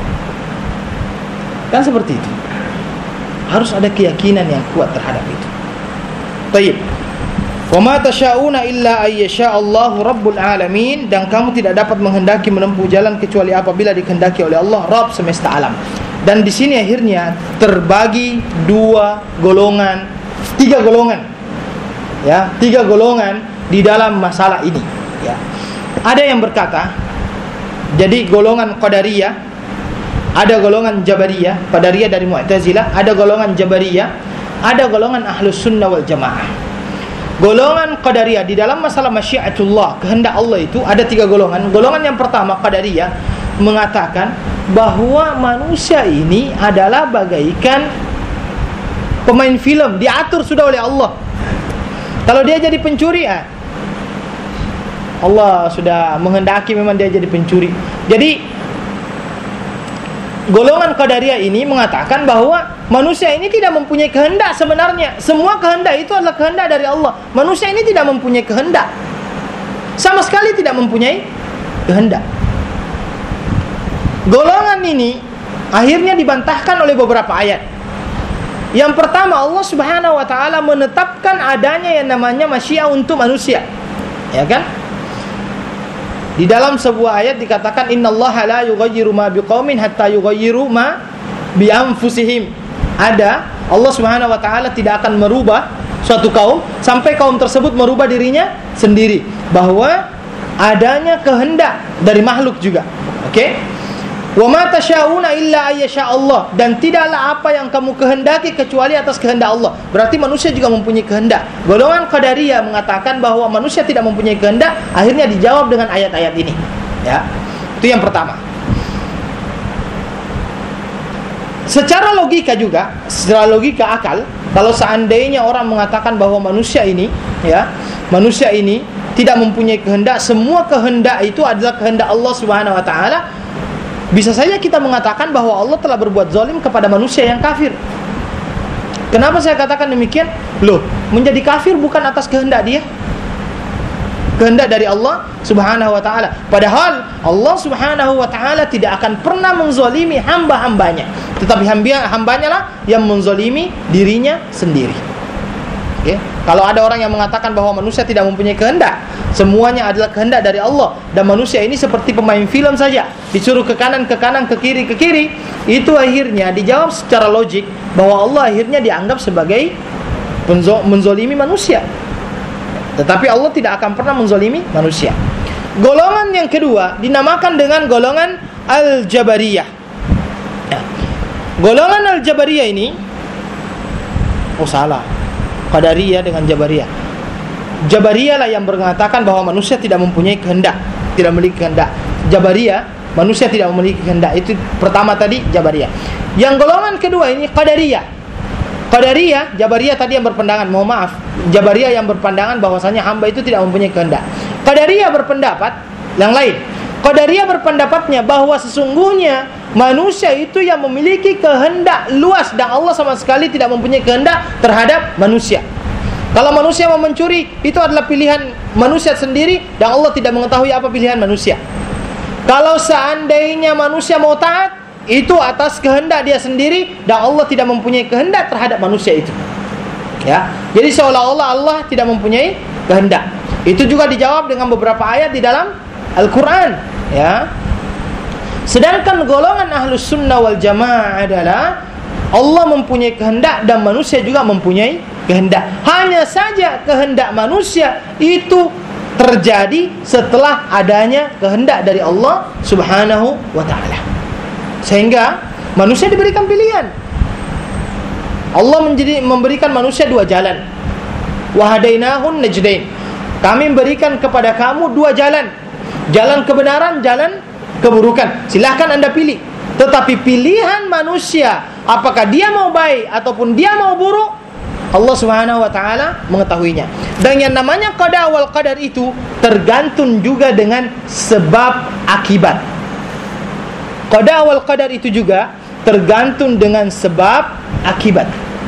Kan seperti itu. Harus ada keyakinan yang kuat terhadap itu. Baik. Wa ma tasyauna illa ayyasha Allahu rabbul alamin, dan kamu tidak dapat menghendaki menempuh jalan kecuali apabila dikehendaki oleh Allah, Rabb semesta alam. Dan di sini akhirnya terbagi dua golongan, tiga golongan. Ya, tiga golongan di dalam masalah ini, ya. Ada yang berkata, jadi golongan Qadariyah, ada golongan Jabariyah, Qadariyah dari Mu'tazilah, ada golongan Jabariyah, ada golongan Ahlus Sunnah wal Jamaah. Golongan Qadariyah di dalam masalah masyiatullah, kehendak Allah itu ada tiga golongan. Golongan yang pertama Qadariyah mengatakan bahwa manusia ini adalah bagaikan pemain film, diatur sudah oleh Allah. Kalau dia jadi pencuri, ah, Allah sudah menghendaki memang dia jadi pencuri. Jadi golongan Qadariyah ini mengatakan bahwa manusia ini tidak mempunyai kehendak sebenarnya. Semua kehendak itu adalah kehendak dari Allah. Manusia ini tidak mempunyai kehendak, sama sekali tidak mempunyai kehendak. Golongan ini akhirnya dibantahkan oleh beberapa ayat. Yang pertama, Allah Subhanahu wa taala menetapkan adanya yang namanya masyiah untuk manusia. Ya kan? Di dalam sebuah ayat dikatakan innallaha la yughayyiru ma biqaumin hatta yughayyiru ma bi anfusihim. Ada, Allah Subhanahu wa taala tidak akan merubah suatu kaum sampai kaum tersebut merubah dirinya sendiri. Bahwa adanya kehendak dari makhluk juga. Oke? Okay? Wa ma tasyauna illa ayyasha Allah, dan tidaklah apa yang kamu kehendaki kecuali atas kehendak Allah. Berarti manusia juga mempunyai kehendak. Golongan Qadariyah mengatakan bahwa manusia tidak mempunyai kehendak, akhirnya dijawab dengan ayat-ayat ini. Ya. Itu yang pertama. Secara logika juga, secara logika akal, kalau seandainya orang mengatakan bahwa manusia ini, ya, manusia ini tidak mempunyai kehendak, semua kehendak itu adalah kehendak Allah Subhanahu wa taala, bisa saja kita mengatakan bahwa Allah telah berbuat zalim kepada manusia yang kafir. Kenapa saya katakan demikian? Loh, menjadi kafir bukan atas kehendak dia, kehendak dari Allah Subhanahu wa taala. Padahal Allah Subhanahu wa taala tidak akan pernah menzalimi hamba-hambanya, tetapi hamba-hambanya lah yang menzalimi dirinya sendiri. Okay? Kalau ada orang yang mengatakan bahwa manusia tidak mempunyai kehendak, semuanya adalah kehendak dari Allah, dan manusia ini seperti pemain film saja, disuruh ke kanan, ke kanan, ke kiri, ke kiri, itu akhirnya dijawab secara logik bahwa Allah akhirnya dianggap sebagai menzolimi manusia. Tetapi Allah tidak akan pernah menzolimi manusia. Golongan yang kedua dinamakan dengan golongan Al-Jabariyah. Ya. Golongan Al-Jabariyah ini, oh salah, Qadariyah dengan Jabariyah. Jabariyah lah yang mengatakan bahwa manusia tidak mempunyai kehendak, tidak memiliki kehendak. Jabariyah, manusia tidak memiliki kehendak. Itu pertama tadi Jabariyah. Yang golongan kedua ini Qadariyah. Qadariyah, Jabariyah tadi yang berpandangan, mohon maaf, Jabariyah yang berpandangan bahwasanya hamba itu tidak mempunyai kehendak. Qadariyah berpendapat yang lain. Qadariyah berpendapatnya bahwa sesungguhnya manusia itu yang memiliki kehendak luas, dan Allah sama sekali tidak mempunyai kehendak terhadap manusia. Kalau manusia mau mencuri, itu adalah pilihan manusia sendiri, dan Allah tidak mengetahui apa pilihan manusia. Kalau seandainya manusia mau taat, itu atas kehendak dia sendiri, dan Allah tidak mempunyai kehendak terhadap manusia itu. Ya, jadi seolah-olah Allah tidak mempunyai kehendak. Itu juga dijawab dengan beberapa ayat di dalam Al-Quran. Ya. Sedangkan golongan Ahlus Sunnah wal Jamaah adalah Allah mempunyai kehendak dan manusia juga mempunyai kehendak. Hanya saja kehendak manusia itu terjadi setelah adanya kehendak dari Allah Subhanahu wa ta'ala. Sehingga manusia diberikan pilihan. Allah menjadi, memberikan manusia dua jalan. Wa hadainahun najdain. Kami memberikan kepada kamu dua jalan. Jalan kebenaran, jalan keburukan. Silahkan Anda pilih. Tetapi pilihan manusia, apakah dia mau baik ataupun dia mau buruk, Allah Subhanahu wa ta'ala mengetahuinya. Dan yang namanya qada wal qadar itu tergantung juga dengan sebab akibat. Qada wal qadar itu juga tergantung dengan sebab akibat.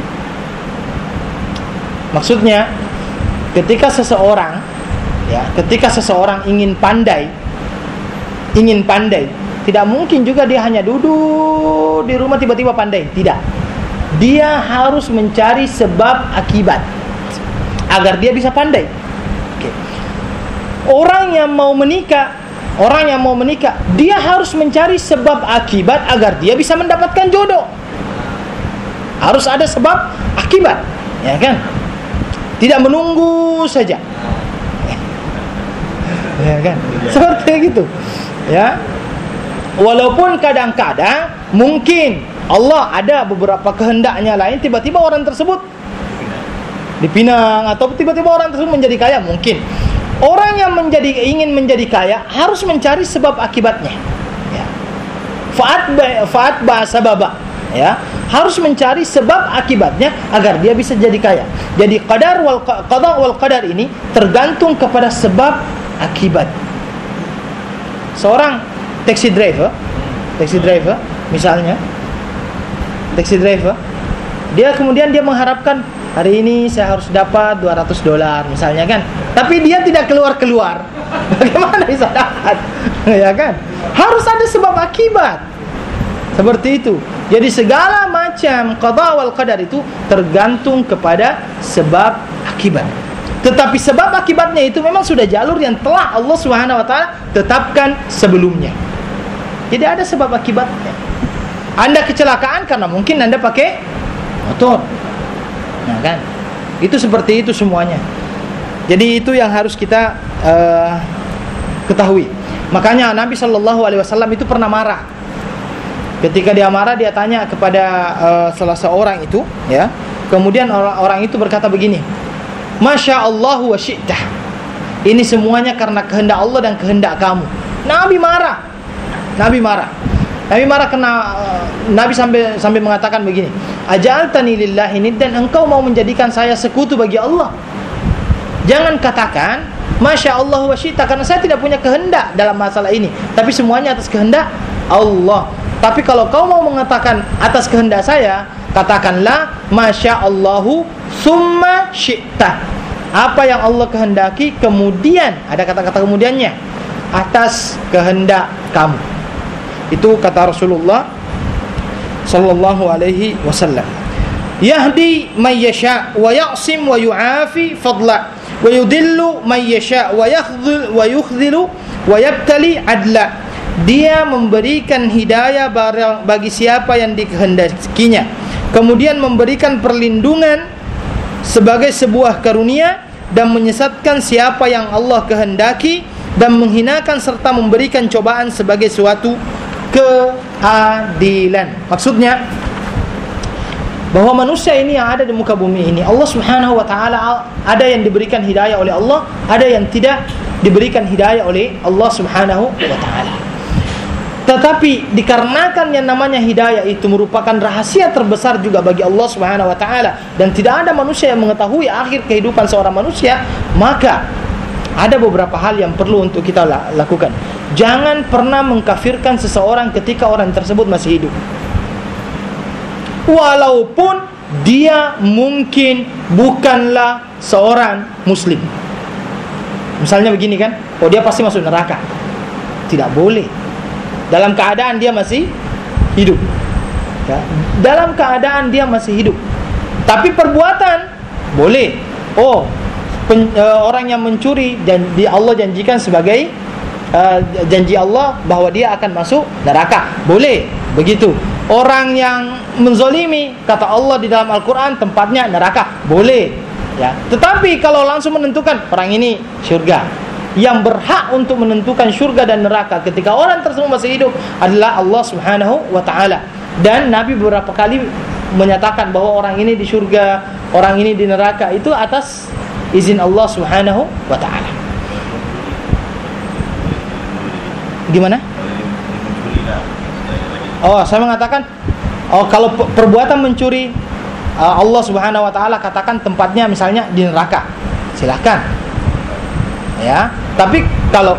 Maksudnya, ketika seseorang ya, ketika seseorang ingin pandai, ingin pandai, tidak mungkin juga dia hanya duduk di rumah tiba-tiba pandai. Tidak. Dia harus mencari sebab akibat agar dia bisa pandai. Okay. Orang yang mau menikah, orang yang mau menikah, dia harus mencari sebab akibat agar dia bisa mendapatkan jodoh. Harus ada sebab akibat, ya kan? Tidak menunggu saja. Ya kan? Seperti gitu. Ya. Walaupun kadang-kadang mungkin Allah ada beberapa kehendaknya lain, tiba-tiba orang tersebut dipinang atau tiba-tiba orang tersebut menjadi kaya, mungkin. Orang yang menjadi ingin menjadi kaya harus mencari sebab akibatnya. Ya. fa'atba fa'atba sababa, ya, harus mencari sebab akibatnya agar dia bisa jadi kaya. Jadi qadar wal qada wal qadar ini tergantung kepada sebab akibat. Seorang taxi driver, taxi driver misalnya, taxi driver, dia kemudian dia mengharapkan hari ini saya harus dapat dua ratus dolar misalnya kan. Tapi dia tidak keluar-keluar. Bagaimana bisa dapat? Ya kan? Harus ada sebab akibat. Seperti itu. Jadi segala macam qada wal qadar itu tergantung kepada sebab akibat. Tetapi sebab akibatnya itu memang sudah jalur yang telah Allah Subhanahu wa taala tetapkan sebelumnya. Tidak ada sebab akibatnya. Anda kecelakaan karena mungkin Anda pakai motor. Nah kan, itu seperti itu semuanya. Jadi itu yang harus kita uh, ketahui. Makanya Nabi Shallallahu Alaihi Wasallam itu pernah marah. Ketika dia marah, dia tanya kepada uh, salah seorang itu, ya. Kemudian orang, orang itu berkata begini, Masya Allah wa syi'tah. Ini semuanya karena kehendak Allah dan kehendak kamu. Nabi marah. Nabi marah. Nabi marah karena uh, Nabi sampai sampai mengatakan begini, Aja'altani lillahi niddan, engkau mau menjadikan saya sekutu bagi Allah. Jangan katakan Masya Allah wa syi'ta, karena saya tidak punya kehendak dalam masalah ini, tapi semuanya atas kehendak Allah. Tapi kalau kau mau mengatakan atas kehendak saya, katakanlah Masya Allahu summa syi'ta. Apa yang Allah kehendaki, kemudian ada kata-kata kemudiannya, atas kehendak kamu. Itu kata Rasulullah sallallahu alaihi wasallam. Yahdi man yasha wa ya'sim wa yu'afi fadla wa yudillu man yasha wa yakhdhil wa yukhdhilu wa yabtali adla. Dia memberikan hidayah bagi siapa yang dikehendakinya, kemudian memberikan perlindungan sebagai sebuah karunia, dan menyesatkan siapa yang Allah kehendaki, dan menghinakan serta memberikan cobaan sebagai suatu keadilan. Maksudnya bahwa manusia ini yang ada di muka bumi ini, Allah Subhanahu wa taala ada yang diberikan hidayah oleh Allah, ada yang tidak diberikan hidayah oleh Allah Subhanahu wa taala. Tetapi dikarenakan yang namanya hidayah itu merupakan rahasia terbesar juga bagi Allah Subhanahu wa taala, dan tidak ada manusia yang mengetahui akhir kehidupan seorang manusia, maka ada beberapa hal yang perlu untuk kita lakukan. Jangan pernah mengkafirkan seseorang ketika orang tersebut masih hidup, walaupun dia mungkin bukanlah seorang muslim. Misalnya begini kan, oh dia pasti masuk neraka. Tidak boleh. Dalam keadaan dia masih hidup, ya. Dalam keadaan dia masih hidup. Tapi perbuatan boleh. Oh, pen, uh, orang yang mencuri, dan di Allah janjikan sebagai uh, janji Allah bahwa dia akan masuk neraka. Boleh begitu. Orang yang menzolimi, kata Allah di dalam Al-Quran, tempatnya neraka. Boleh, ya. Tetapi kalau langsung menentukan orang ini surga, yang berhak untuk menentukan syurga dan neraka ketika orang tersebut masih hidup adalah Allah Subhanahu wa taala. Dan Nabi beberapa kali menyatakan bahwa orang ini di syurga, orang ini di neraka, itu atas izin Allah Subhanahu wa taala. Gimana? Oh, saya mengatakan, oh kalau perbuatan mencuri, Allah Subhanahu wa taala katakan tempatnya misalnya di neraka. Silakan. Ya, tapi kalau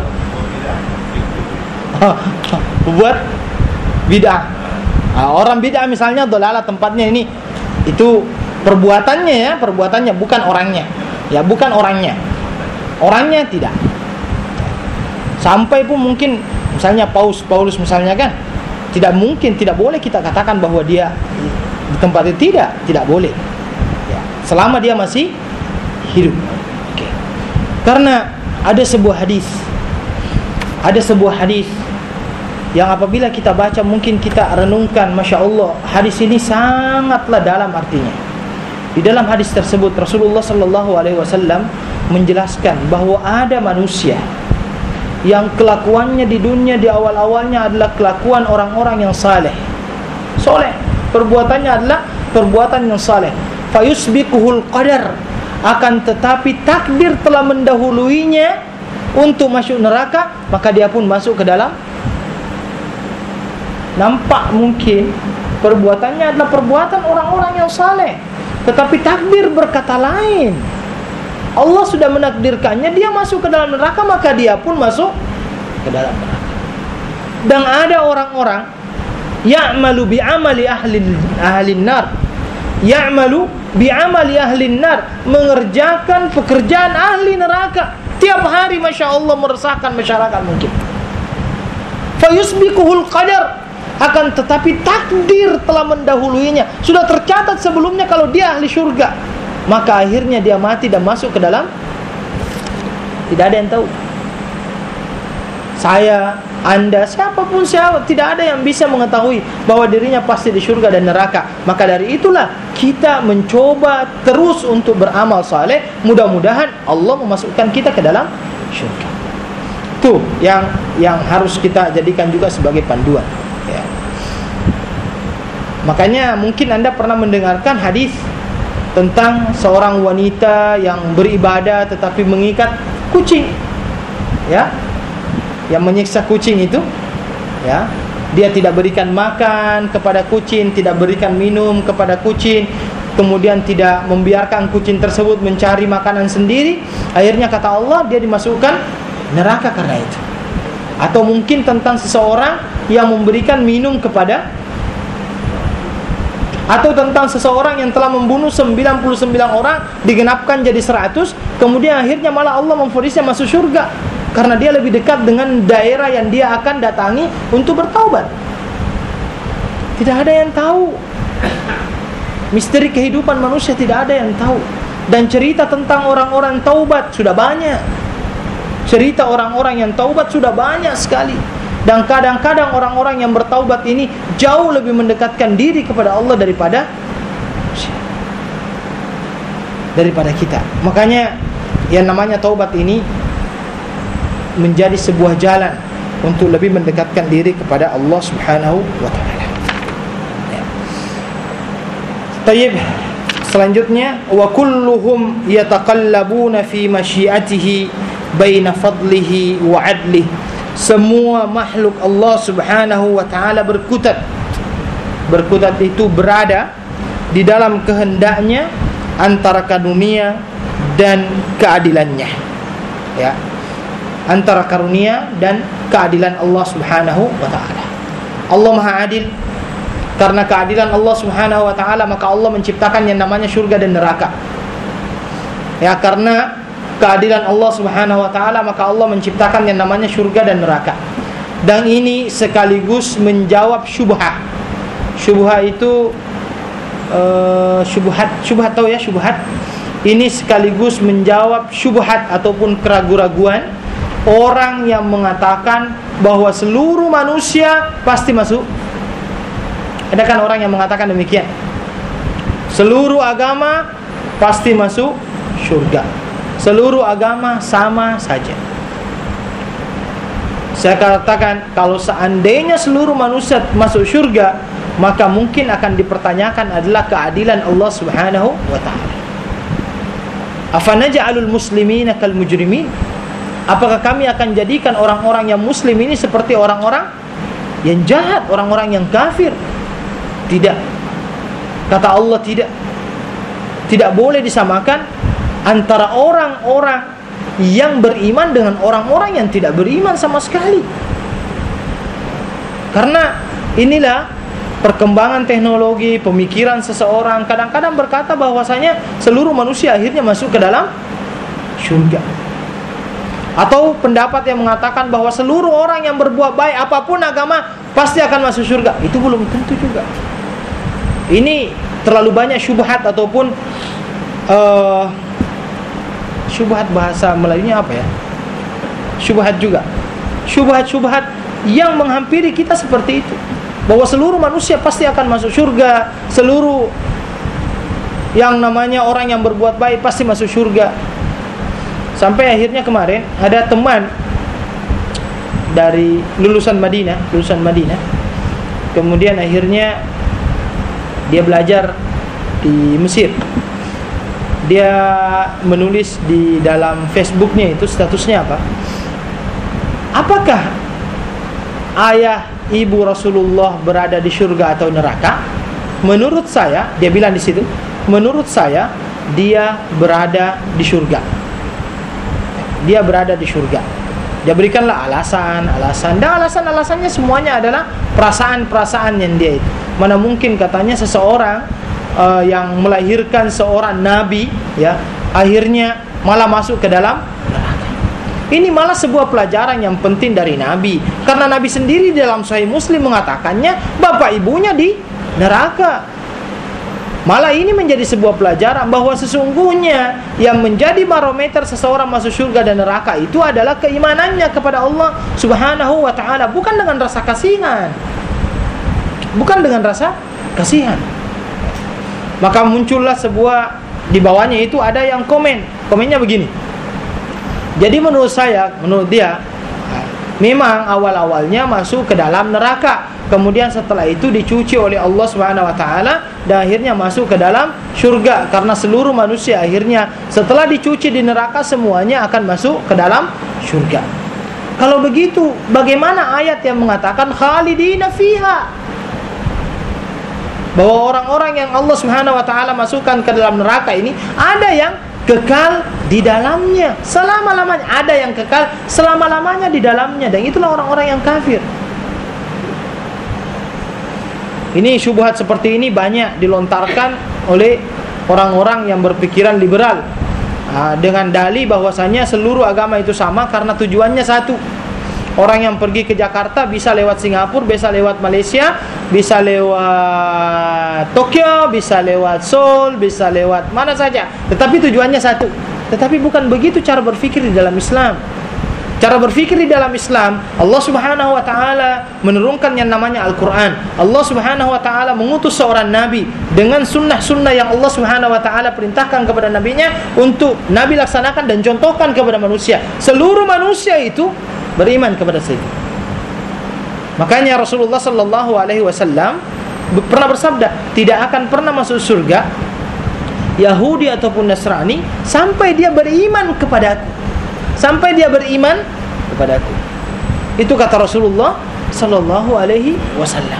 buat bid'ah, nah, orang bid'ah misalnya dolalah tempatnya ini, itu perbuatannya ya, perbuatannya bukan orangnya, ya bukan orangnya, orangnya tidak. Sampai pun mungkin misalnya Paus Paulus misalnya kan, tidak mungkin, tidak boleh kita katakan bahwa dia di tempat itu, tidak, tidak boleh. Ya, selama dia masih hidup. Oke. Karena ada sebuah hadis, ada sebuah hadis yang apabila kita baca mungkin kita renungkan, Masya Allah, hadis ini sangatlah dalam artinya. Di dalam hadis tersebut Rasulullah Sallallahu Alaihi Wasallam menjelaskan bahwa ada manusia yang kelakuannya di dunia di awal-awalnya adalah kelakuan orang-orang yang saleh, soleh, perbuatannya adalah perbuatan yang saleh. Fayusbiquhul qadar, akan tetapi takdir telah mendahuluinya untuk masuk neraka, maka dia pun masuk ke dalam nampak mungkin perbuatannya adalah perbuatan orang-orang yang saleh, tetapi takdir berkata lain. Allah sudah menakdirkannya dia masuk ke dalam neraka, maka dia pun masuk ke dalam neraka. Dan ada orang-orang ya'malu bi'amali ahli ahli nar, ya'malu bi'amali ahli nar, mengerjakan pekerjaan ahli neraka tiap hari, masya Allah, meresahkan masyarakat mungkin. Fayusbikuhul qadar, akan tetapi takdir telah mendahuluinya, sudah tercatat sebelumnya kalau dia ahli syurga, maka akhirnya dia mati dan masuk ke dalam, tidak ada yang tahu. Saya, Anda, siapapun siapa, tidak ada yang bisa mengetahui bahwa dirinya pasti di syurga dan neraka. Maka dari itulah kita mencoba terus untuk beramal saleh, mudah-mudahan Allah memasukkan kita ke dalam syurga. Itu yang yang harus kita jadikan juga sebagai panduan. Ya. Makanya mungkin Anda pernah mendengarkan hadis tentang seorang wanita yang beribadah tetapi mengikat kucing, ya, yang menyiksa kucing itu, ya, dia tidak berikan makan kepada kucing, tidak berikan minum kepada kucing, kemudian tidak membiarkan kucing tersebut mencari makanan sendiri. Akhirnya kata Allah dia dimasukkan neraka karena itu. Atau mungkin tentang seseorang yang memberikan minum kepada, atau tentang seseorang yang telah membunuh sembilan puluh sembilan orang digenapkan jadi seratus, kemudian akhirnya malah Allah memvonisnya masuk surga karena dia lebih dekat dengan daerah yang dia akan datangi untuk bertaubat. Tidak ada yang tahu misteri kehidupan manusia, tidak ada yang tahu. Dan cerita tentang orang-orang taubat sudah banyak. Cerita orang-orang yang taubat sudah banyak sekali. Dan kadang-kadang orang-orang yang bertaubat ini jauh lebih mendekatkan diri kepada Allah daripada daripada kita. Makanya yang namanya taubat ini menjadi sebuah jalan untuk lebih mendekatkan diri kepada Allah Subhanahu wa taala. Ya. Tayyib, selanjutnya wa kulluhum yataqallabuna fi masyiatihi baina fadlihi wa adlihi. Semua makhluk Allah Subhanahu wa taala berkutat. Berkutat itu berada di dalam kehendaknya antara karunia dan keadilannya. Ya. Antara karunia dan keadilan Allah Subhanahu wa taala. Allah Maha Adil. Karena keadilan Allah Subhanahu wa taala maka Allah menciptakan yang namanya surga dan neraka. Ya, karena keadilan Allah Subhanahu wa taala maka Allah menciptakan yang namanya surga dan neraka. Dan ini sekaligus menjawab syubhat. Syubhat itu uh, syubhat, syubhat tahu ya syubhat. Ini sekaligus menjawab syubhat ataupun keraguan-raguan orang yang mengatakan bahwa seluruh manusia pasti masuk. Ada kan orang yang mengatakan demikian. Seluruh agama pasti masuk surga. Seluruh agama sama saja. Saya katakan kalau seandainya seluruh manusia masuk surga, maka mungkin akan dipertanyakan adalah keadilan Allah Subhanahu wa taala. Afanaj'alul muslimina kal mujrimin? Apakah kami akan jadikan orang-orang yang muslim ini seperti orang-orang yang jahat, orang-orang yang kafir? Tidak. Kata Allah tidak. Tidak boleh disamakan antara orang-orang yang beriman dengan orang-orang yang tidak beriman sama sekali. Karena inilah perkembangan teknologi, pemikiran seseorang kadang-kadang berkata bahwasanya seluruh manusia akhirnya masuk ke dalam surga. Atau pendapat yang mengatakan bahwa seluruh orang yang berbuat baik apapun agama pasti akan masuk surga. Itu belum tentu juga. Ini terlalu banyak syubhat ataupun uh, syubhat bahasa Melayunya apa ya? Syubhat juga. Syubhat-syubhat yang menghampiri kita seperti itu. Bahwa seluruh manusia pasti akan masuk surga, seluruh yang namanya orang yang berbuat baik pasti masuk surga. Sampai akhirnya kemarin ada teman dari lulusan Madinah, lulusan Madinah. Kemudian akhirnya dia belajar di Mesir. Dia menulis di dalam Facebooknya itu statusnya apa? Apakah ayah ibu Rasulullah berada di surga atau neraka? Menurut saya, dia bilang di situ, menurut saya dia berada di surga. Dia berada di surga. Dia berikanlah alasan, alasan. Dan alasan-alasannya semuanya adalah perasaan-perasaan yang dia itu. Mana mungkin katanya seseorang uh, yang melahirkan seorang nabi, ya, akhirnya malah masuk ke dalam neraka. Ini malah sebuah pelajaran yang penting dari Nabi. Karena Nabi sendiri dalam Sahih Muslim mengatakannya bapak ibunya di neraka. Malah ini menjadi sebuah pelajaran bahwa sesungguhnya yang menjadi barometer seseorang masuk surga dan neraka itu adalah keimanannya kepada Allah Subhanahu wa ta'ala, bukan dengan rasa kasihan. Bukan dengan rasa kasihan. Maka muncullah sebuah, di bawahnya itu ada yang komen. Komennya begini. Jadi menurut saya, menurut dia, memang awal-awalnya masuk ke dalam neraka, kemudian setelah itu dicuci oleh Allah Subhanahu wa taala dan akhirnya masuk ke dalam surga. Karena seluruh manusia akhirnya setelah dicuci di neraka semuanya akan masuk ke dalam surga. Kalau begitu, bagaimana ayat yang mengatakan khalidina fiha? Bahwa orang-orang yang Allah Subhanahu wa taala masukkan ke dalam neraka ini ada yang kekal di dalamnya selama-lamanya, ada yang kekal selama-lamanya di dalamnya, dan itulah orang-orang yang kafir. Ini syubhat seperti ini banyak dilontarkan oleh orang-orang yang berpikiran liberal, nah, dengan dalih bahwasanya seluruh agama itu sama karena tujuannya satu. Orang yang pergi ke Jakarta bisa lewat Singapura, bisa lewat Malaysia, bisa lewat Tokyo, bisa lewat Seoul, bisa lewat mana saja, tetapi tujuannya satu. Tetapi bukan begitu cara berpikir di dalam Islam. Cara berpikir di dalam Islam, Allah Subhanahu wa taala menurunkan yang namanya Al-Qur'an. Allah Subhanahu wa taala mengutus seorang nabi dengan sunnah-sunnah yang Allah Subhanahu wa taala perintahkan kepada nabinya untuk nabi laksanakan dan contohkan kepada manusia. Seluruh manusia itu beriman kepada itu. Makanya Rasulullah sallallahu alaihi wasallam pernah bersabda, tidak akan pernah masuk surga Yahudi ataupun Nasrani sampai dia beriman kepadaku. Sampai dia beriman kepadaku. Itu kata Rasulullah sallallahu alaihi wasallam.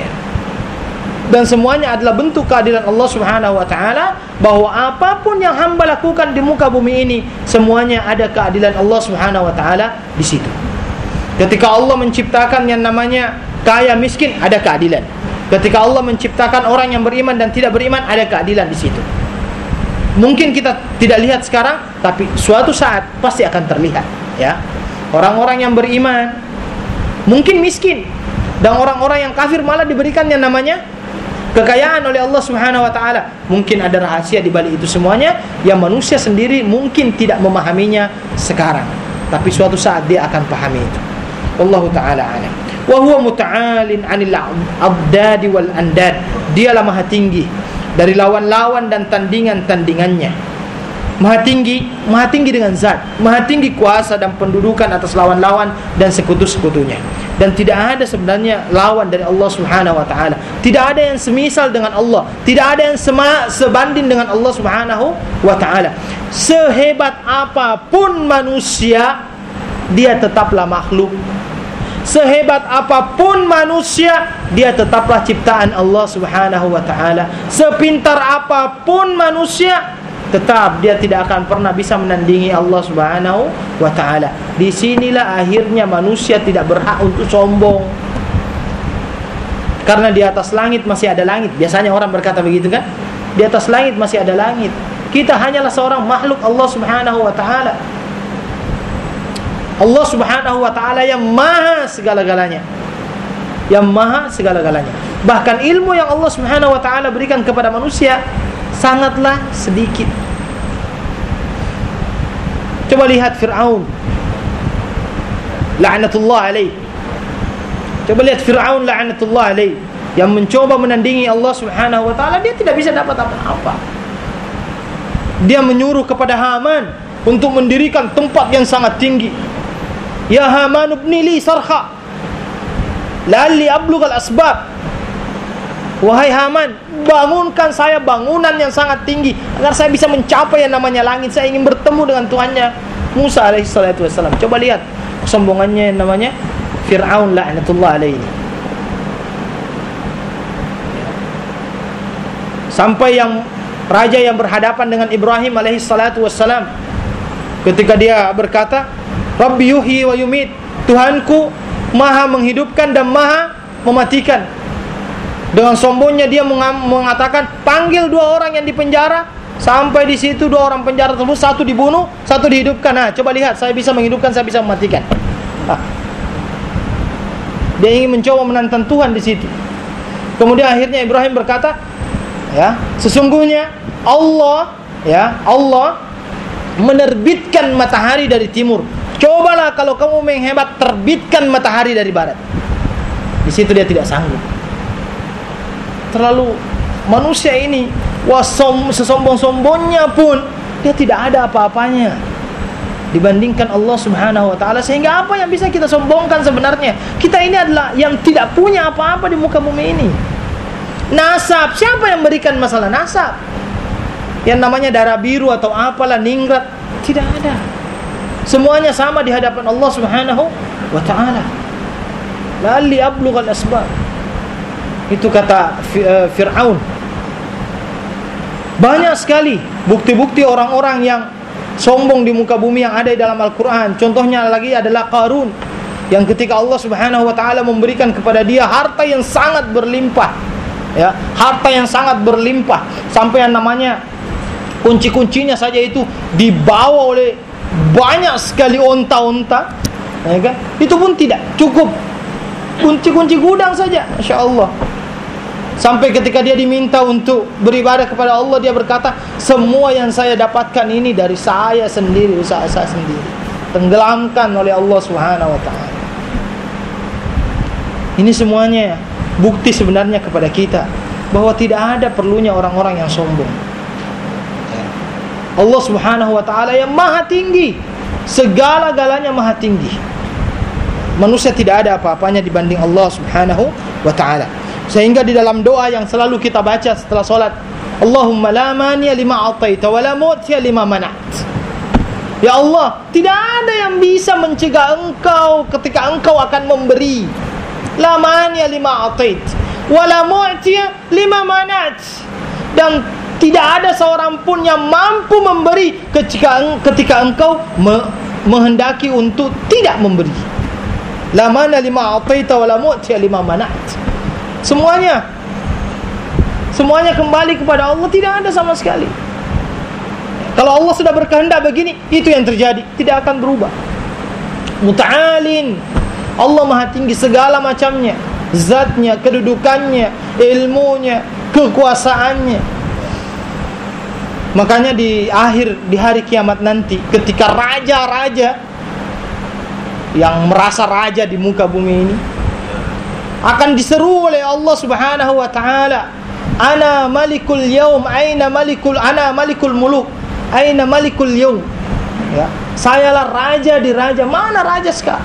Dan semuanya adalah bentuk keadilan Allah Subhanahu wa taala, bahwa apapun yang hamba lakukan di muka bumi ini semuanya ada keadilan Allah Subhanahu wa taala di situ. Ketika Allah menciptakan yang namanya kaya miskin, ada keadilan. Ketika Allah menciptakan orang yang beriman dan tidak beriman, ada keadilan di situ. Mungkin kita tidak lihat sekarang, tapi suatu saat pasti akan terlihat, ya. Orang-orang yang beriman mungkin miskin, dan orang-orang yang kafir malah diberikan yang namanya kekayaan oleh Allah Subhanahu wa taala. Mungkin ada rahasia di balik itu semuanya yang manusia sendiri mungkin tidak memahaminya sekarang, tapi suatu saat dia akan pahami itu. Wallahu taala alam. Wa huwa muta'alin 'anil 'abdad wal andad. Dialah maha tinggi dari lawan-lawan dan tandingan-tandingannya. Maha tinggi, maha tinggi dengan zat, maha tinggi kuasa dan pendudukan atas lawan-lawan dan sekutu-sekutunya. Dan tidak ada sebenarnya lawan dari Allah Subhanahu wa taala. Tidak ada yang semisal dengan Allah, tidak ada yang sema, sebanding dengan Allah Subhanahu wa taala. Sehebat apapun manusia, dia tetaplah makhluk. Sehebat apapun manusia, dia tetaplah ciptaan Allah Subhanahu wa taala. Sepintar apapun manusia, tetap dia tidak akan pernah bisa menandingi Allah Subhanahu wa taala. Di sinilah akhirnya manusia tidak berhak untuk sombong. Karena di atas langit masih ada langit. Biasanya orang berkata begitu kan? Di atas langit masih ada langit. Kita hanyalah seorang makhluk Allah Subhanahu wa taala. Allah Subhanahu wa taala yang maha segala-galanya. Yang maha segala-galanya. Bahkan ilmu yang Allah Subhanahu wa taala berikan kepada manusia sangatlah sedikit. Coba lihat Fir'aun, la'natullah alaih. Coba lihat Fir'aun la'natullah alaih, yang mencoba menandingi Allah Subhanahu wa taala, dia tidak bisa dapat apa-apa. Dia menyuruh kepada Haman untuk mendirikan tempat yang sangat tinggi. Ya Haman ibni li sarha la'alli ablughal asbab. Wahai Haman, bangunkan saya bangunan yang sangat tinggi agar saya bisa mencapai yang namanya langit. Saya ingin bertemu dengan Tuhannya Musa alaihi salatu wassalam. Coba lihat kesombongannya yang namanya Fir'aun la'natullah alaihi. Sampai yang raja yang berhadapan dengan Ibrahim alaihi salatu wassalam, ketika dia berkata, Rabbi yuhyi wa yumit, Tuhanku maha menghidupkan dan maha mematikan. Dengan sombongnya dia mengatakan, panggil dua orang yang di penjara. Sampai di situ dua orang penjara tersebut, satu dibunuh, satu dihidupkan. Nah, coba lihat, saya bisa menghidupkan, saya bisa mematikan. Nah, dia ingin mencoba menantang Tuhan di situ. Kemudian akhirnya Ibrahim berkata, ya, sesungguhnya Allah, ya, Allah menerbitkan matahari dari timur. Cobalah kalau kamu menghebat, terbitkan matahari dari barat. Di situ dia tidak sanggup. Terlalu manusia ini, wasom, sesombong-sombongnya pun dia tidak ada apa-apanya dibandingkan Allah Subhanahu wa taala. Sehingga apa yang bisa kita sombongkan sebenarnya? Kita ini adalah yang tidak punya apa-apa di muka bumi ini. Nasab, siapa yang berikan masalah nasab? Yang namanya darah biru atau apalah, ningrat, tidak ada. Semuanya sama di hadapan Allah Subhanahu wa taala. La'alli ablughal asbab. Itu kata Fir'aun. Banyak sekali bukti-bukti orang-orang yang sombong di muka bumi yang ada di dalam Al-Quran. Contohnya lagi adalah Qarun, yang ketika Allah Subhanahu wa taala memberikan kepada dia harta yang sangat berlimpah, ya, harta yang sangat berlimpah, sampai yang namanya kunci-kuncinya saja itu dibawa oleh banyak sekali onta-onta, ya kan? Itu pun tidak cukup, kunci-kunci gudang saja, Masya Allah. Sampai ketika dia diminta untuk beribadah kepada Allah, dia berkata, semua yang saya dapatkan ini dari saya sendiri, usaha saya sendiri, tenggelamkan oleh Allah Subhanahu wa taala. Ini semuanya bukti sebenarnya kepada kita bahwa tidak ada perlunya orang-orang yang sombong. Allah Subhanahu wa taala yang maha tinggi, segala-galanya maha tinggi. Manusia tidak ada apa-apanya dibanding Allah Subhanahu wa taala. Sehingga di dalam doa yang selalu kita baca setelah solat, Allahumma la mani'a lima a'taita wa la mu'tiya lima mana'at. Ya Allah, tidak ada yang bisa mencegah engkau ketika engkau akan memberi. La mani'a lima a'tait wa la mu'tiya lima mana'at. Dan tidak ada seorang pun yang mampu memberi ketika ketika engkau me- menghendaki untuk tidak memberi. La mani'a lima a'taita wa la mu'tiya lima mana'at. Semuanya Semuanya kembali kepada Allah, tidak ada sama sekali. Kalau Allah sudah berkehendak begini, itu yang terjadi, tidak akan berubah. Muta'alin, Allah maha tinggi segala macamnya, zatnya, kedudukannya, ilmunya, kekuasaannya. Makanya di akhir, di hari kiamat nanti, ketika raja-raja yang merasa raja di muka bumi ini akan diseru oleh Allah Subhanahu wa taala, ana malikul yaum, aina malikul, ana malikul muluk, aina malikul yaum, ya, sayalah raja di raja, mana raja sekarang?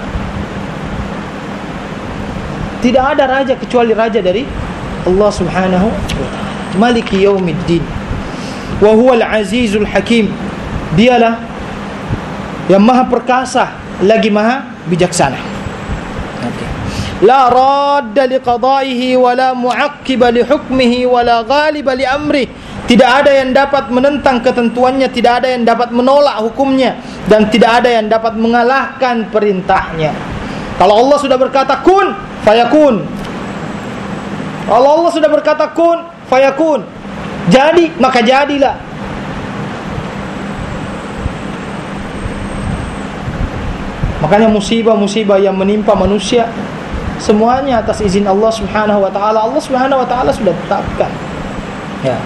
Tidak ada raja kecuali raja dari Allah Subhanahu wa taala. Maliki yaumiddin wa huwal azizul hakim. Dialah yang maha perkasa lagi maha bijaksana. Okay. La radda liqada'ihi wa la mu'aqqiba li hukmihi wa la ghaliba li amrih. Tidak ada yang dapat menentang ketentuannya, tidak ada yang dapat menolak hukumnya, dan tidak ada yang dapat mengalahkan perintahnya. Kalau Allah sudah berkata kun fayakun, kalau Allah sudah berkata kun fayakun, jadi maka jadilah. Makanya musibah-musibah yang menimpa manusia semuanya atas izin Allah Subhanahu wa taala. Allah Subhanahu wa taala sudah tetapkan. Ya.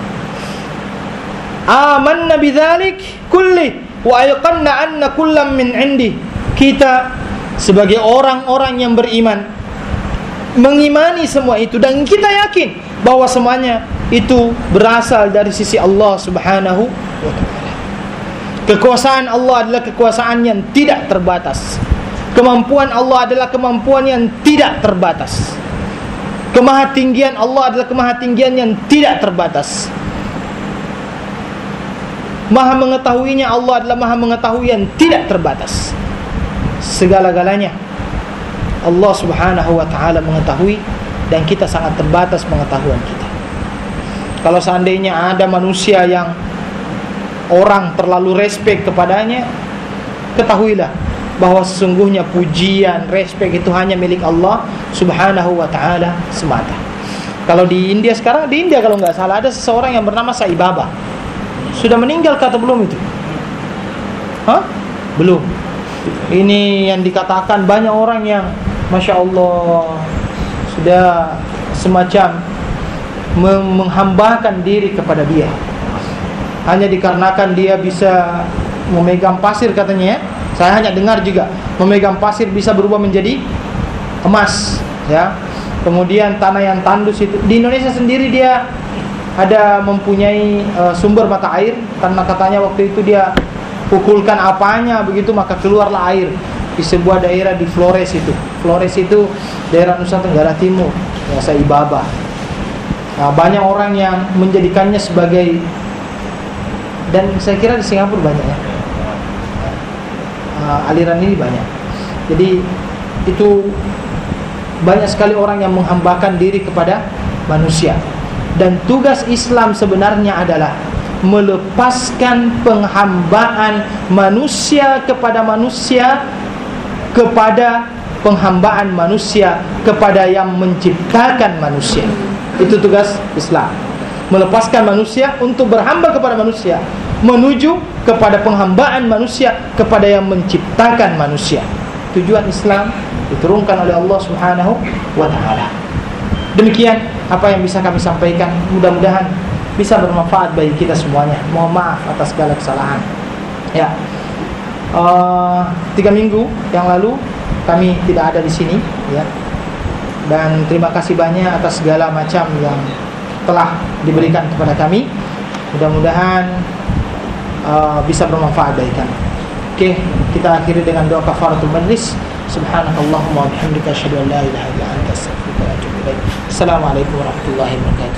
Amanna bidzalik kulli wa ayqanna anna kullam min indi. Kita sebagai orang-orang yang beriman mengimani semua itu, dan kita yakin bahwa semuanya itu berasal dari sisi Allah Subhanahu wa taala. Kekuasaan Allah adalah kekuasaan yang tidak terbatas. Kemampuan Allah adalah kemampuan yang tidak terbatas. Kemahatinggian Allah adalah kemahatinggian yang tidak terbatas. Maha mengetahuinya Allah adalah maha mengetahui yang tidak terbatas. Segala-galanya Allah Subhanahu wa ta'ala mengetahui, dan kita sangat terbatas pengetahuan kita. Kalau seandainya ada manusia yang orang terlalu respek kepadanya, ketahuilah bahwa sesungguhnya pujian, respek itu hanya milik Allah Subhanahu wa ta'ala semata. Kalau di India sekarang, di India kalau nggak salah ada seseorang yang bernama Sai Baba. Sudah meninggal kata belum itu? Hah? Belum. Ini yang dikatakan banyak orang yang Masya Allah sudah semacam menghambakan diri kepada dia, hanya dikarenakan dia bisa memegang pasir katanya ya. Saya hanya dengar juga memegang pasir bisa berubah menjadi emas ya. Kemudian tanah yang tandus itu di Indonesia sendiri dia ada mempunyai uh, sumber mata air, karena katanya waktu itu dia pukulkan apanya begitu maka keluarlah air di sebuah daerah di Flores itu. Flores itu daerah Nusa Tenggara Timur, ya, Sai Baba. Nah, banyak orang yang menjadikannya sebagai, dan saya kira di Singapura banyak ya. Uh, aliran ini banyak. Jadi itu banyak sekali orang yang menghambakan diri kepada manusia. Dan tugas Islam sebenarnya adalah melepaskan penghambaan manusia kepada manusia kepada penghambaan manusia kepada yang menciptakan manusia. Itu tugas Islam. Melepaskan manusia untuk berhamba kepada manusia, menuju kepada penghambaan manusia kepada yang menciptakan manusia. Tujuan Islam diturunkan oleh Allah Subhanahu wa ta'ala. Demikian apa yang bisa kami sampaikan, mudah-mudahan bisa bermanfaat bagi kita semuanya. Mohon maaf atas segala kesalahan. Ya, uh, tiga minggu yang lalu kami tidak ada di sini, ya. Dan terima kasih banyak atas segala macam yang telah diberikan kepada kami. Mudah-mudahan uh, bisa bermanfaat bagi kami. Oke, kita akhiri dengan doa kafaratul majlis. Subhanakallahumma wa bihamdika asyhadu an la ilaha illa anta astaghfiruka wa atubu ilaik. Assalamualaikum warahmatullahi wabarakatuh.